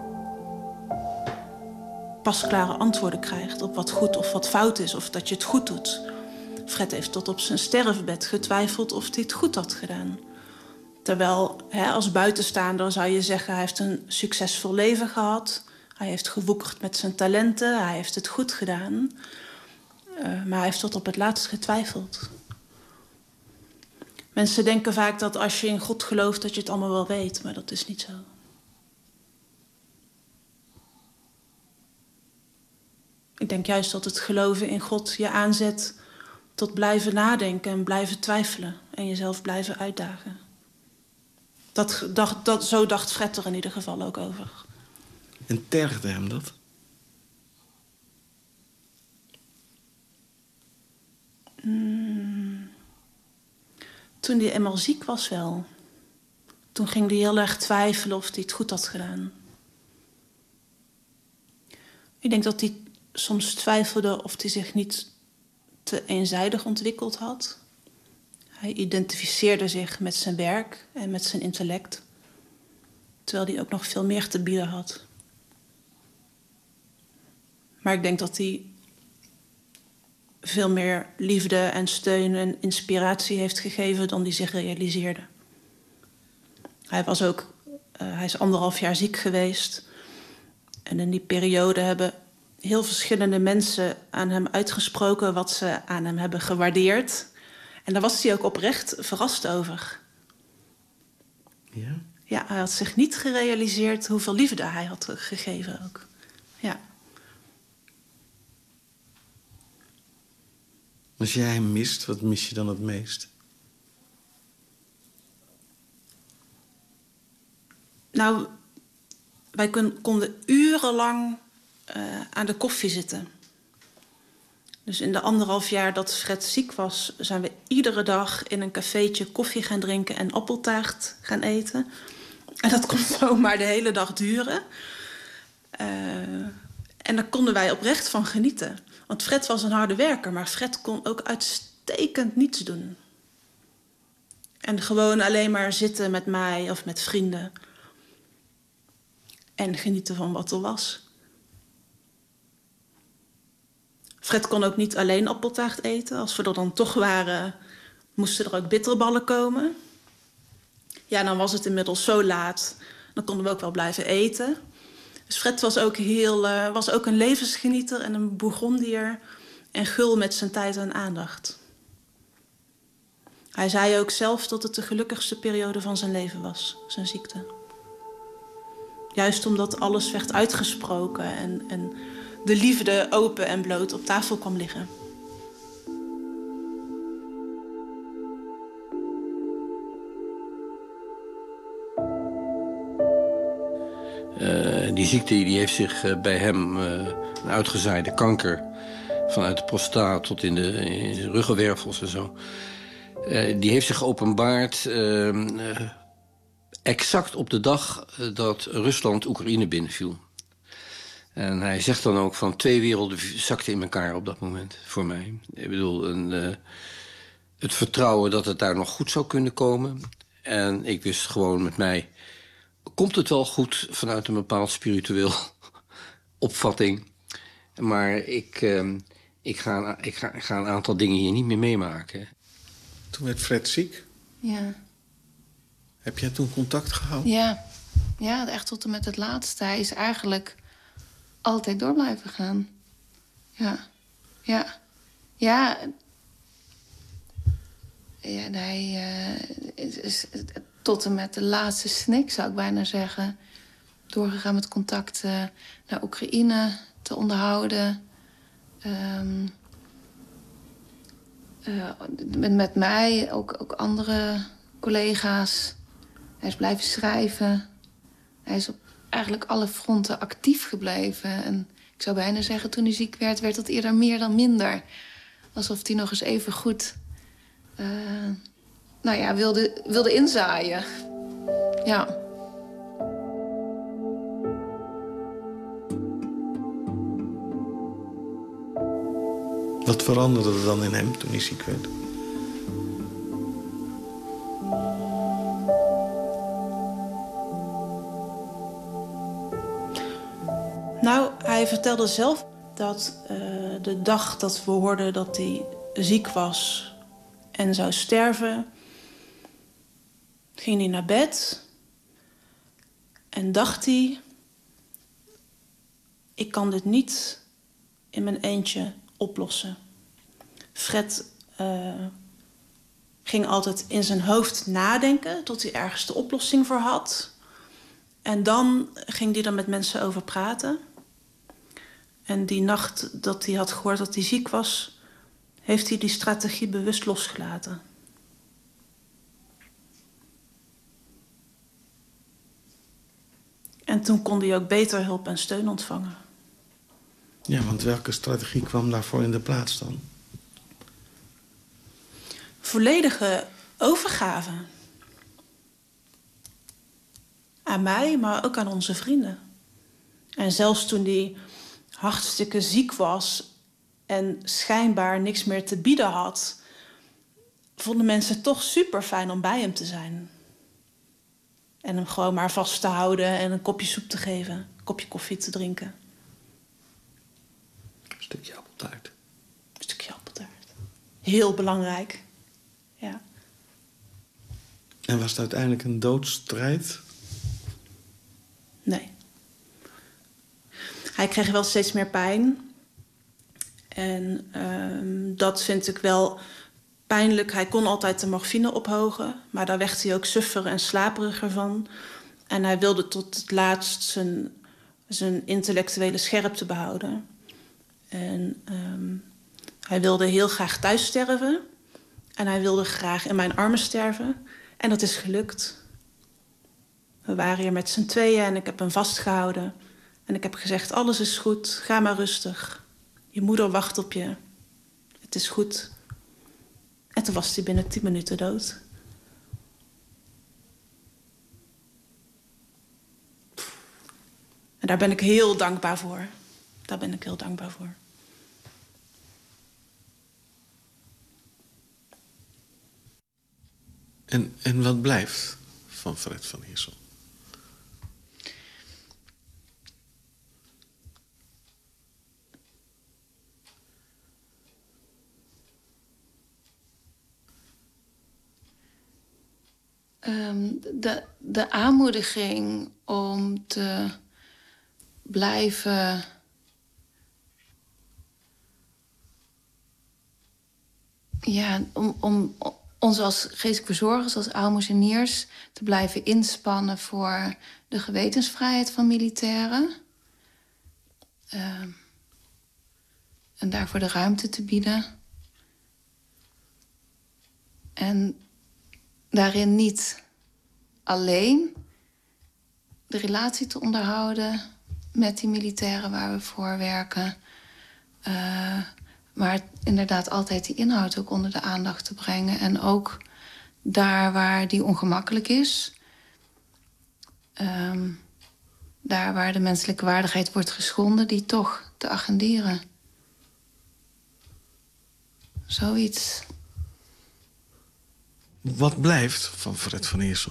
pasklare antwoorden krijgt op wat goed of wat fout is, of dat je het goed doet. Fred heeft tot op zijn sterfbed getwijfeld of hij het goed had gedaan. Terwijl als buitenstaander zou je zeggen, hij heeft een succesvol leven gehad. Hij heeft gewoekerd met zijn talenten, hij heeft het goed gedaan. Maar hij heeft tot op het laatst getwijfeld. Mensen denken vaak dat als je in God gelooft dat je het allemaal wel weet, maar dat is niet zo. Ik denk juist dat het geloven in God je aanzet tot blijven nadenken en blijven twijfelen en jezelf blijven uitdagen. Zo dacht Fred er in ieder geval ook over. En tergde hem dat? Toen hij eenmaal ziek was wel. Toen ging hij heel erg twijfelen of hij het goed had gedaan. Ik denk dat hij soms twijfelde of hij zich niet te eenzijdig ontwikkeld had. Hij identificeerde zich met zijn werk en met zijn intellect. Terwijl hij ook nog veel meer te bieden had. Maar ik denk dat hij veel meer liefde en steun en inspiratie heeft gegeven dan hij zich realiseerde. Hij is 1,5 jaar ziek geweest. En in die periode hebben heel verschillende mensen aan hem uitgesproken wat ze aan hem hebben gewaardeerd. En daar was hij ook oprecht verrast over. Ja? Ja, hij had zich niet gerealiseerd hoeveel liefde hij had gegeven ook. Ja. Als jij hem mist, wat mis je dan het meest? Nou, wij konden urenlang aan de koffie zitten. Dus in de 1,5 jaar dat Fred ziek was, zijn we iedere dag in een cafeetje koffie gaan drinken en appeltaart gaan eten. En dat kon zomaar de hele dag duren. En daar konden wij oprecht van genieten. Want Fred was een harde werker, maar Fred kon ook uitstekend niets doen. En gewoon alleen maar zitten met mij of met vrienden. En genieten van wat er was. Fred kon ook niet alleen appeltaart eten. Als we er dan toch waren, moesten er ook bitterballen komen. Ja, dan was het inmiddels zo laat. Dan konden we ook wel blijven eten. Dus Fred was ook een levensgenieter en een Bourgondier. En gul met zijn tijd en aandacht. Hij zei ook zelf dat het de gelukkigste periode van zijn leven was, zijn ziekte. Juist omdat alles werd uitgesproken en de liefde open en bloot op tafel kwam liggen. Die ziekte die heeft zich bij hem een uitgezaaide kanker vanuit de prostaat tot in de ruggenwervels en zo. Die heeft zich geopenbaard exact op de dag dat Rusland Oekraïne binnenviel. En hij zegt dan ook van 2 werelden zakten in elkaar op dat moment voor mij. Ik bedoel, het vertrouwen dat het daar nog goed zou kunnen komen. En ik wist gewoon met mij, komt het wel goed vanuit een bepaald spiritueel opvatting. Maar ik ga een aantal dingen hier niet meer meemaken. Toen werd Fred ziek. Ja. Heb jij toen contact gehouden? Ja, echt tot en met het laatste. Hij is eigenlijk altijd door blijven gaan. Ja, en hij is tot en met de laatste snik, zou ik bijna zeggen, doorgegaan met contacten naar Oekraïne te onderhouden. Met mij, ook andere collega's. Hij is blijven schrijven. Hij is op eigenlijk alle fronten actief gebleven. En ik zou bijna zeggen, toen hij ziek werd, werd dat eerder meer dan minder. Alsof hij nog eens even goed wilde inzaaien. Ja. Wat veranderde er dan in hem toen hij ziek werd? Nou, hij vertelde zelf dat de dag dat we hoorden dat hij ziek was en zou sterven, ging hij naar bed en dacht hij, ik kan dit niet in mijn eentje oplossen. Fred ging altijd in zijn hoofd nadenken tot hij ergens de oplossing voor had. En dan ging hij er met mensen over praten. En die nacht dat hij had gehoord dat hij ziek was, heeft hij die strategie bewust losgelaten. En toen kon hij ook beter hulp en steun ontvangen. Ja, want welke strategie kwam daarvoor in de plaats dan? Volledige overgave. Aan mij, maar ook aan onze vrienden. En zelfs toen hij hartstikke ziek was en schijnbaar niks meer te bieden had, vonden mensen het toch super fijn om bij hem te zijn. En hem gewoon maar vast te houden en een kopje soep te geven, een kopje koffie te drinken. Een stukje appeltaart. Een stukje appeltaart. Heel belangrijk. Ja. En was het uiteindelijk een doodsstrijd? Nee. Hij kreeg wel steeds meer pijn. En dat vind ik wel pijnlijk. Hij kon altijd de morfine ophogen, maar daar werd hij ook suffer en slaperiger van. En hij wilde tot het laatst zijn intellectuele scherpte behouden. En Hij wilde heel graag thuis sterven. En hij wilde graag in mijn armen sterven. En dat is gelukt. We waren hier met z'n tweeën en ik heb hem vastgehouden. En ik heb gezegd, alles is goed, ga maar rustig. Je moeder wacht op je. Het is goed. En toen was hij binnen 10 minuten dood. En daar ben ik heel dankbaar voor. Daar ben ik heel dankbaar voor. En wat blijft van Fred van Iersel? De aanmoediging om te blijven om ons als geestelijk verzorgers, als aalmoezeniers, te blijven inspannen voor de gewetensvrijheid van militairen. En daarvoor de ruimte te bieden. En daarin niet alleen de relatie te onderhouden met die militairen waar we voor werken. Maar inderdaad altijd die inhoud ook onder de aandacht te brengen. En ook daar waar die ongemakkelijk is. Daar waar de menselijke waardigheid wordt geschonden, die toch te agenderen. Zoiets. Wat blijft van Fred van Iersel?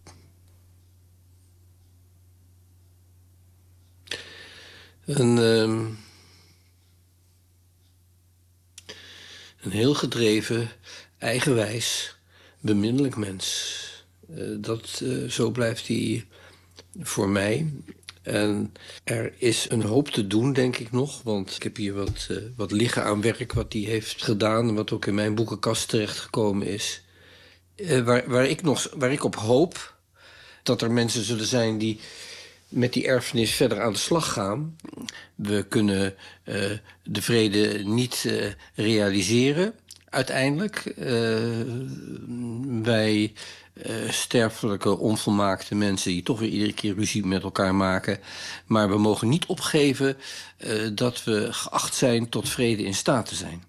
Een heel gedreven, eigenwijs, beminnelijk mens. Zo blijft hij voor mij. En er is een hoop te doen, denk ik nog. Want ik heb hier wat liggen aan werk wat hij heeft gedaan en wat ook in mijn boekenkast terechtgekomen is. Waar ik op hoop dat er mensen zullen zijn die met die erfenis verder aan de slag gaan. We kunnen de vrede niet realiseren, uiteindelijk. Wij sterfelijke, onvolmaakte mensen die toch weer iedere keer ruzie met elkaar maken. Maar we mogen niet opgeven dat we geacht zijn tot vrede in staat te zijn.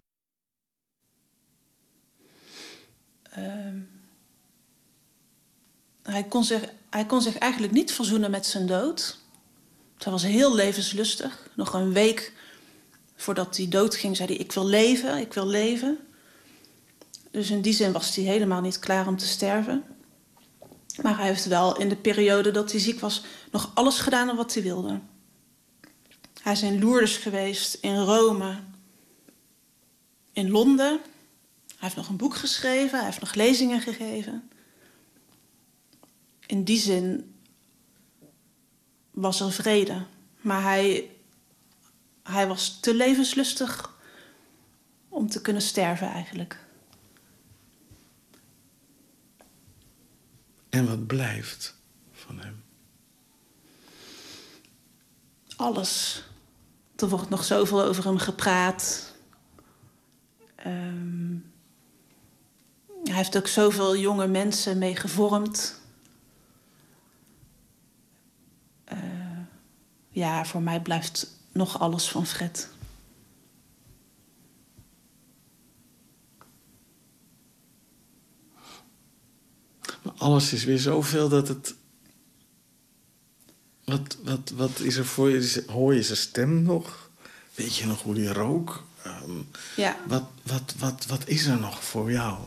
Hij kon zich eigenlijk niet verzoenen met zijn dood. Hij was heel levenslustig. Nog een week voordat hij doodging zei hij, ik wil leven, ik wil leven. Dus in die zin was hij helemaal niet klaar om te sterven. Maar hij heeft wel in de periode dat hij ziek was nog alles gedaan wat hij wilde. Hij is in Lourdes geweest, in Rome, in Londen. Hij heeft nog een boek geschreven, hij heeft nog lezingen gegeven. In die zin was er vrede. Maar hij was te levenslustig om te kunnen sterven eigenlijk. En wat blijft van hem? Alles. Er wordt nog zoveel over hem gepraat. Hij heeft ook zoveel jonge mensen mee gevormd. Ja, voor mij blijft nog alles van Fred. Maar alles is weer zoveel dat het... Wat is er voor je? Hoor je zijn stem nog? Weet je nog hoe die rook? Ja. Wat is er nog voor jou?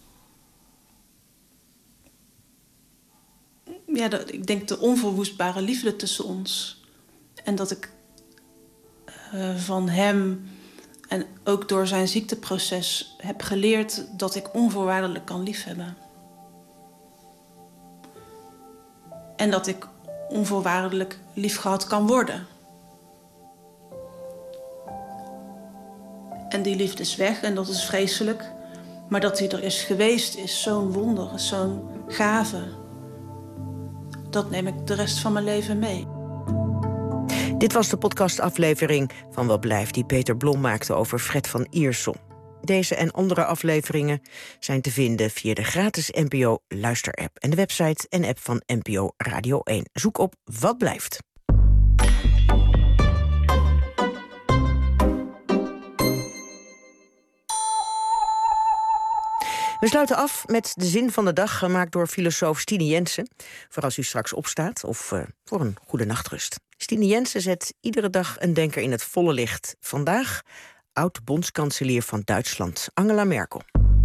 Ja, ik denk de onverwoestbare liefde tussen ons. En dat ik van hem en ook door zijn ziekteproces heb geleerd dat ik onvoorwaardelijk kan liefhebben. En dat ik onvoorwaardelijk liefgehad kan worden. En die liefde is weg en dat is vreselijk. Maar dat hij er is geweest is zo'n wonder, is zo'n gave. Dat neem ik de rest van mijn leven mee. Dit was de podcastaflevering van Wat Blijft... die Peter Blom maakte over Fred van Iersel. Deze en andere afleveringen zijn te vinden via de gratis NPO Luister-app... en de website en app van NPO Radio 1. Zoek op Wat Blijft. We sluiten af met de zin van de dag, gemaakt door filosoof Stine Jensen. Voor als u straks opstaat of voor een goede nachtrust. Stine Jensen zet iedere dag een denker in het volle licht. Vandaag oud-bondskanselier van Duitsland, Angela Merkel.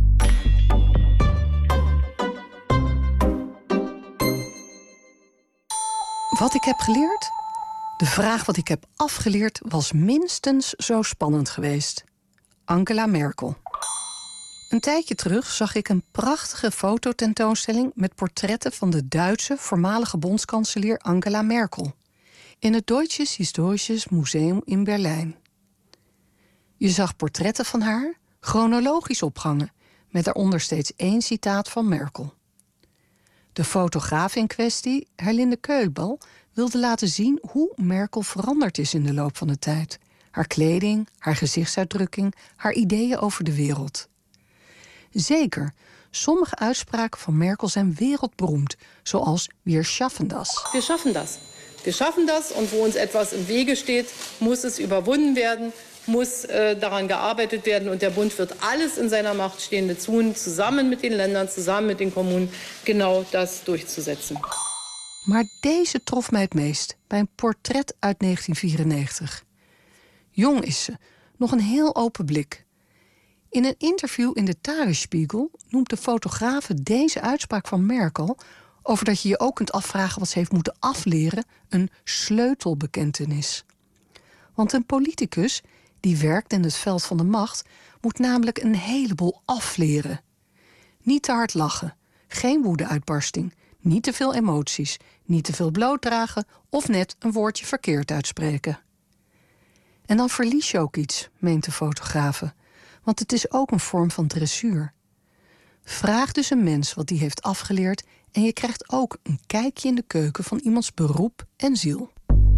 Wat ik heb geleerd? De vraag wat ik heb afgeleerd was minstens zo spannend geweest. Angela Merkel. Een tijdje terug zag ik een prachtige fototentoonstelling met portretten van de Duitse voormalige bondskanselier Angela Merkel in het Deutsches Historisches Museum in Berlijn. Je zag portretten van haar chronologisch opgangen, met daaronder steeds 1 citaat van Merkel. De fotograaf in kwestie, Herlinde Keulbal, wilde laten zien hoe Merkel veranderd is in de loop van de tijd. Haar kleding, haar gezichtsuitdrukking, haar ideeën over de wereld. Zeker, sommige uitspraken van Merkel zijn wereldberoemd, zoals Wir schaffen das. Wir schaffen das. Wir schaffen das und wo uns etwas im Wege steht, muss es überwunden werden, muss daran gearbeitet werden und der Bund wird alles in seiner Macht Stehende tun, zusammen mit den Ländern, zusammen mit den Kommunen, genau das durchzusetzen. Maar deze trof mij het meest, bij een portret uit 1994. Jong is ze, nog een heel open blik. In een interview in de Tagesspiegel noemt de fotografe deze uitspraak van Merkel over dat je je ook kunt afvragen wat ze heeft moeten afleren, een sleutelbekentenis. Want een politicus die werkt in het veld van de macht moet namelijk een heleboel afleren. Niet te hard lachen, geen woedeuitbarsting, niet te veel emoties, niet te veel blootdragen of net een woordje verkeerd uitspreken. En dan verlies je ook iets, meent de fotografe, want het is ook een vorm van dressuur. Vraag dus een mens wat die heeft afgeleerd en je krijgt ook een kijkje in de keuken van iemands beroep en ziel.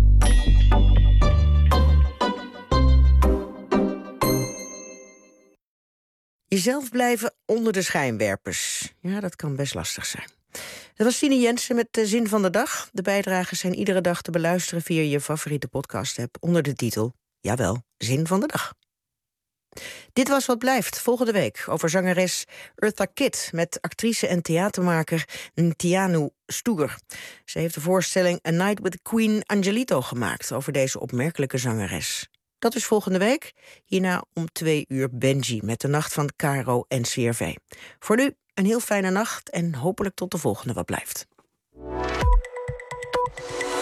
Jezelf blijven onder de schijnwerpers. Ja, dat kan best lastig zijn. Dat was Stine Jensen met de zin van de dag. De bijdragen zijn iedere dag te beluisteren via je favoriete podcast-app onder de titel, jawel, Zin van de Dag. Dit was Wat Blijft, volgende week over zangeres Eartha Kitt met actrice en theatermaker Tianu Stoer. Ze heeft de voorstelling A Night with Queen Angelito gemaakt over deze opmerkelijke zangeres. Dat is volgende week. Hierna om 2 uur Benji met de Nacht van Caro en CRV. Voor nu een heel fijne nacht en hopelijk tot de volgende Wat Blijft.